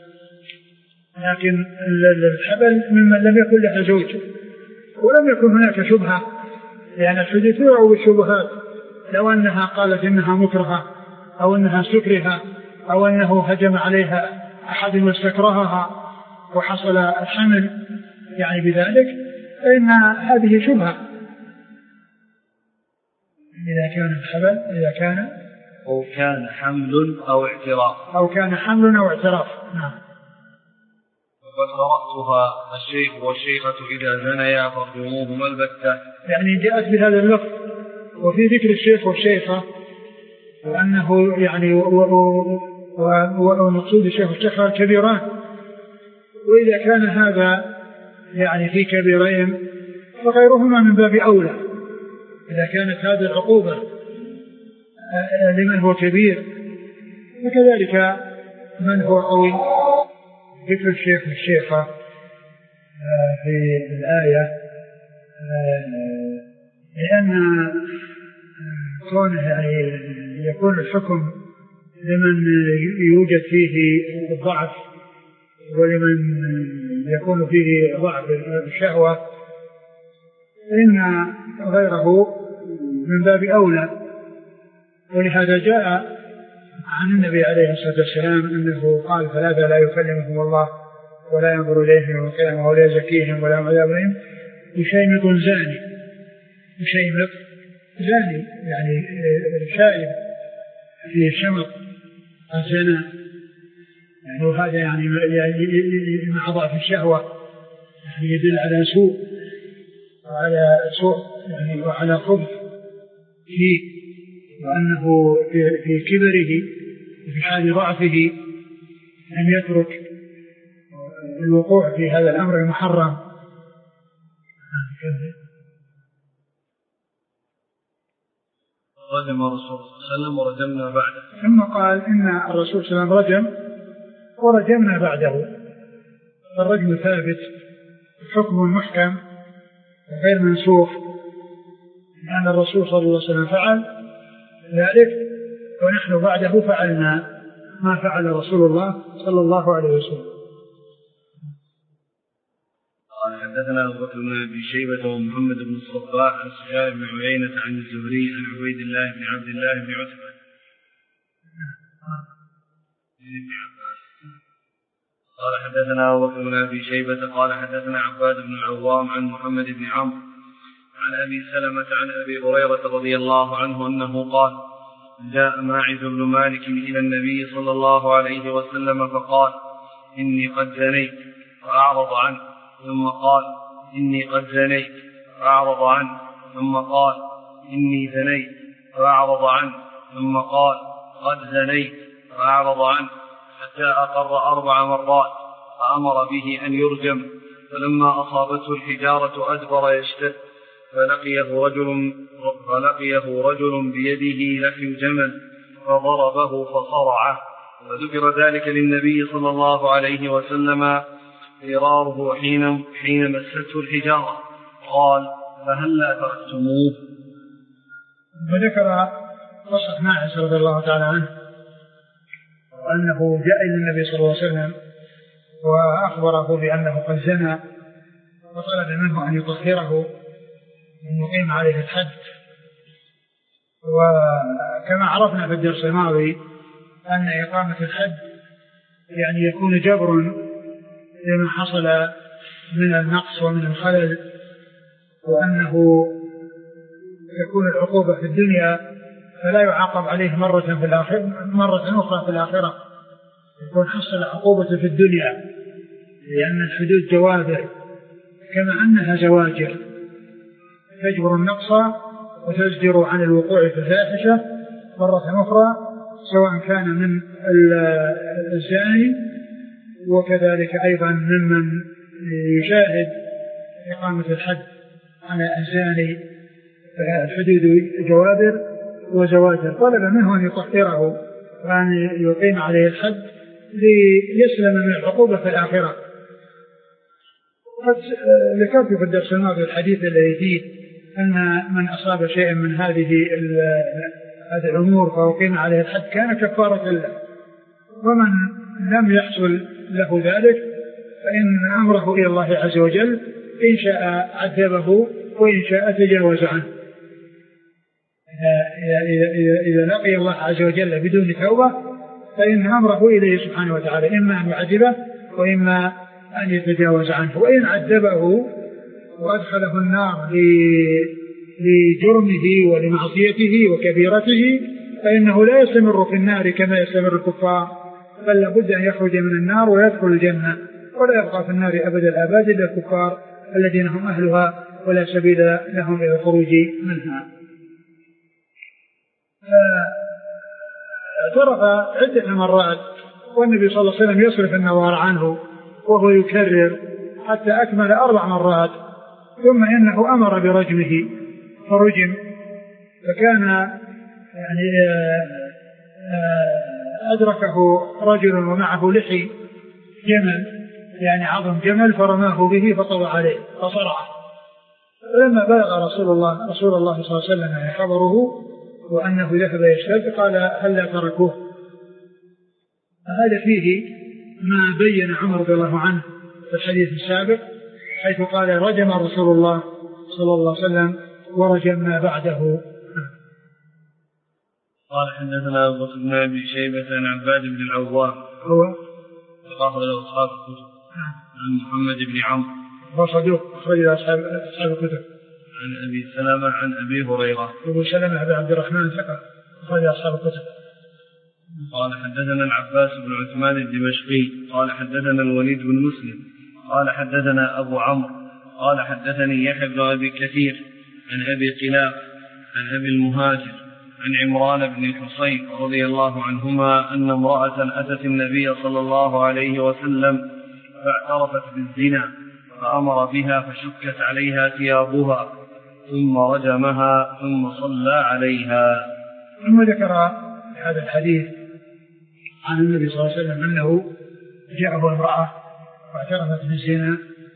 لكن الحبل ممن لم يكن لها زوج. ولم يكن هناك شبهة، يعني الحديث يوعى بالشبهات، لو أنها قالت إنها مكرهة أو أنها سكرها أو أنه هجم عليها أحد واستكرهها وحصل الحمل يعني بذلك، فإن هذه شبهة. إذا كان الحبل أو كان حمل أو اعتراف نعم. وقد قرأتها الشيخ والشيخة إذا زنيا فارجموهما البتة، يعني جاءت بهذا اللفظ. وفي ذكر الشيخ والشيخة أنه يعني ونقصود الشيخ والشيخة الكبيران، وإذا كان هذا يعني في كبيرين فغيرهما من باب أولى. إذا كانت هذه العقوبة لمن هو كبير فكذلك من هو قوي. ذكر الشيخ والشيخة في الآية لأن كونه يعني يكون الحكم لمن يوجد فيه الضعف ولمن يكون فيه ضعف الشهوة، إن غيره من باب أولى. ولهذا جاء عن النبي عليه الصلاة والسلام أنه قال 3 لا يكلمهم الله ولا ينظر إليهم يوم القيامة ولا يزكيهم ولا عذاب أليم. يشيمط زاني يعني شائب في شمط الزنا، يعني وهذا يعني مع ضعف الشهوة، يعني يدل على سوء يعني وعلى خبث فيه، وأنه في كبره وفي حال ضعفه أن يترك الوقوع في هذا الأمر المحرم. رجم الرسول صلى الله عليه وسلم ورجمنا بعده. ثم قال إن الرسول صلى الله عليه وسلم رجم ورجمنا بعده. الرجم ثابت حكم محكم غير منسوخ، لأن الرسول صلى الله عليه وسلم فعل ذلك ونحن بعده فعلنا ما فعل رسول الله صلى الله عليه وسلم. قال حدثنا أبو بكر بن أبي شيبة ومحمد بن الصباح عن سفيان بن عيينة عن الزهري عن عبيد الله بن عبد الله بن عتبة قال حدثنا أبو بكر بن أبي شيبة قال حدثنا عباد بن العوام عن محمد بن عمرو عن أبي سلمة عن أبي هريرة رضي الله عنه أنه قال جاء ماعز بن مالك إلى النبي صلى الله عليه وسلم فقال إني قد زنيت فأعرض عنه، ثم قال إني قد زنيت فأعرض عنه، ثم قال إني زنيت فأعرض عنه، ثم قال قد زنيت فأعرض عنه، حتى أقر 4 مرات فأمر به أن يرجم. فلما أصابته الحجارة أدبر يشتد فلقيه رجل بيده لحم جمل فضربه فصرعه، وذكر ذلك للنبي صلى الله عليه وسلم فراره حين مسته الحجارة، قال فهلا تركتموه. وذكر قصة ماعز رضي الله تعالى عنه وأنه جاء إلى النبي صلى الله عليه وسلم وأخبره بأنه قد زنى وطلب منه أن يطهره وأن يقيم عليه الحد. وكما عرفنا في الدرس الماضي أن إقامة الحد يعني يكون جبر لما حصل من النقص ومن الخلل، وأنه يكون العقوبة في الدنيا فلا يعاقب عليه مرة أخرى في الآخرة، يكون حصل عقوبة في الدنيا، لأن الحدود جوابر كما أنها زواجر تجبر النقص وتزجر عن الوقوع في الفاحشة مرة أخرى، سواء كان من الزاني وكذلك أيضا ممن يشاهد إقامة الحد على الزاني. فالحدود جوابر وزواجر. طلب منه أن يطهره وأن يقيم عليه الحد ليسلم من العقوبة في الآخرة. قد ذكرت في الدرس الماضي الحديث الذي فيه أن من أصاب شيئا من هذه الأمور فأقيم عليه الحد كان كفارة له، ومن لم يحصل له ذلك فإن أمره إلى الله عز وجل، إن شاء عذبه وإن شاء تجاوز عنه. إذا لقي الله عز وجل بدون توبة فإن أمره إليه سبحانه وتعالى، إما أن يعذبه وإما أن يتجاوز عنه. وإن عذبه وأدخله النار لجرمه ولمعصيته وكبيرته فإنه لا يستمر في النار كما يستمر الكفار، بل لابد أن يخرج من النار ويدخل الجنة، ولا يبقى في النار أبد الآباد إلا الكفار الذين هم أهلها ولا سبيل لهم إلى الخروج منها. اعترف عدة مرات والنبي صلى الله عليه وسلم يصرف النظر عنه وهو يكرر حتى أكمل 4 مرات، ثم إنه أمر برجمه فرجم. فكان يعني أدركه رجل ومعه لحي جمل، يعني عظم جمل، فرماه به فطوى عليه فصرعه. فلما بلغ رسول الله صلى الله عليه وسلم خبره وأنه ذهب يشتد قال هل تركوه. هذا فيه ما بين عمر رضي الله عنه في الحديث السابق، حيث قال رجم رسول الله صلى الله عليه وسلم ورجمنا بعده. قال حدثنا أبو بكر بن أبي شيبة عن عباد بن العوام هو أخرج له أصحاب الكتب عن محمد بن عمرو وصدوق أخرج أصحاب الكتب عن أبي سلمة عن أبي هريرة. أبو سلمة بن عبد الرحمن ثقة أخرج أصحاب الكتب. قال حدثنا العباس بن عثمان الدمشقي قال حدثنا الوليد بن مسلم قال حدثنا أبو عمرو قال حدثني يحيى بن أبي كثير عن أبي قلاب عن أبي المهاجر عن عمران بن الحصين رضي الله عنهما أن امرأة أتت النبي صلى الله عليه وسلم فاعترفت بالزنا فأمر بها فشكت عليها ثيابها ثم رجمها ثم صلى عليها. ثم ذكر هذا الحديث عن النبي صلى الله عليه وسلم أنه جاءه امرأة واعترفت بالزنا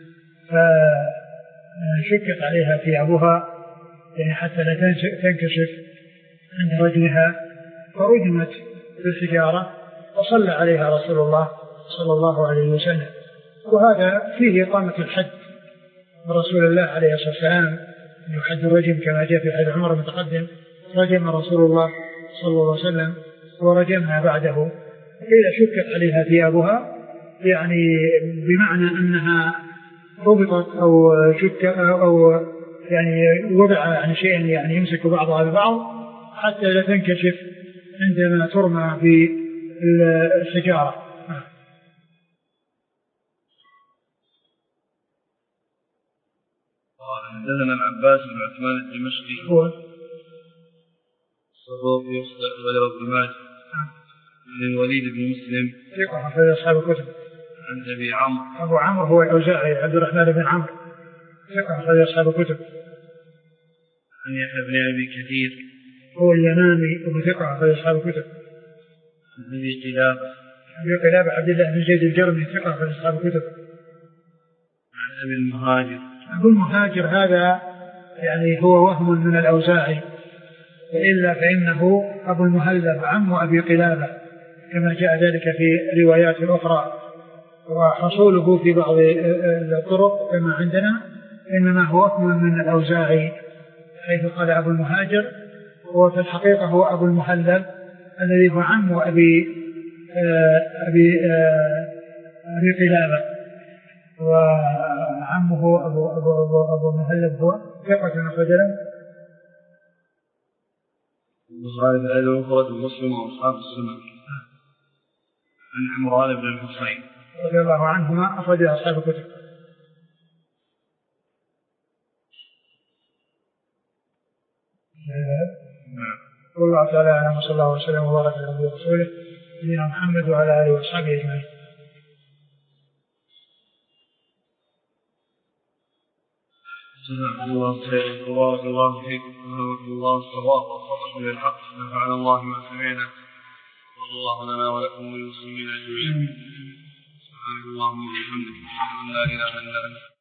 فشكت عليها ثيابها يعني حتى لا تنكشف عند رجلها فرجمت بالحجارة وصلى عليها رسول الله صلى الله عليه وسلم. وهذا فيه إقامة الحد برسول الله عليه الصلاة والسلام، يحد الرجم كما جاء في حديث عمر المتقدم رجم رسول الله صلى الله عليه وسلم ورجمها بعده. قيل شكت عليها ثيابها يعني بمعنى أنها ربطت أو شك أو يعني وضع يعني شيء يعني يمسك بعضها ببعض حتى لا تنكشف عندما ترمى بالحجارة. حدثنا العباس بن عثمان الدمشقي هو صدوق يصدق غير ابن ماجه عن الوليد بن مسلم ثقة في أصحاب الكتب عن أبي عمرو أبو عمرو هو الأوزاعي عبد الرحمن بن عمرو ثقة في أصحاب الكتب عن يحيى بن أبي كثير هو اليمامي وثقة في أصحاب الكتب عن أبي قلابة عبد الله بن زيد الجرمي ثقة في أصحاب الكتب عن أبي المهاجر. أبو المهاجر هذا يعني هو وهم من الأوزاعي، وإلا فإنه أبو المهلب عم أبي قلابة كما جاء ذلك في روايات أخرى. وحصوله في بعض الطرق كما عندنا إنما هو اسم من الأوزاعي، حيث قال أبو المهاجر، وفي الحقيقة هو أبو المهلب الذي هو عم أبي قلابة، وعمه أبو المهلب هو ثقة خجلا. البخاري في الأدب المفرد ومسلم وأصحاب السنن عن عمران بن الحصين رضي الله عنهما أخرج أصحاب الكتب. والله تعالى أعلم، وصلى الله وسلم وبارك على نبينا ورسوله نبينا محمد وعلى آله وصحبه أجمعين. جزاكم الله خيرا وبارك الله فيكم وجزاكم الله الصواب ووفقكم للحق ونفعنا الله ما سمعنا والله لنا ولكم وللمسلمين اجمعين. سبحانك اللهم وبحمدك اشهد ان لا اله الا انت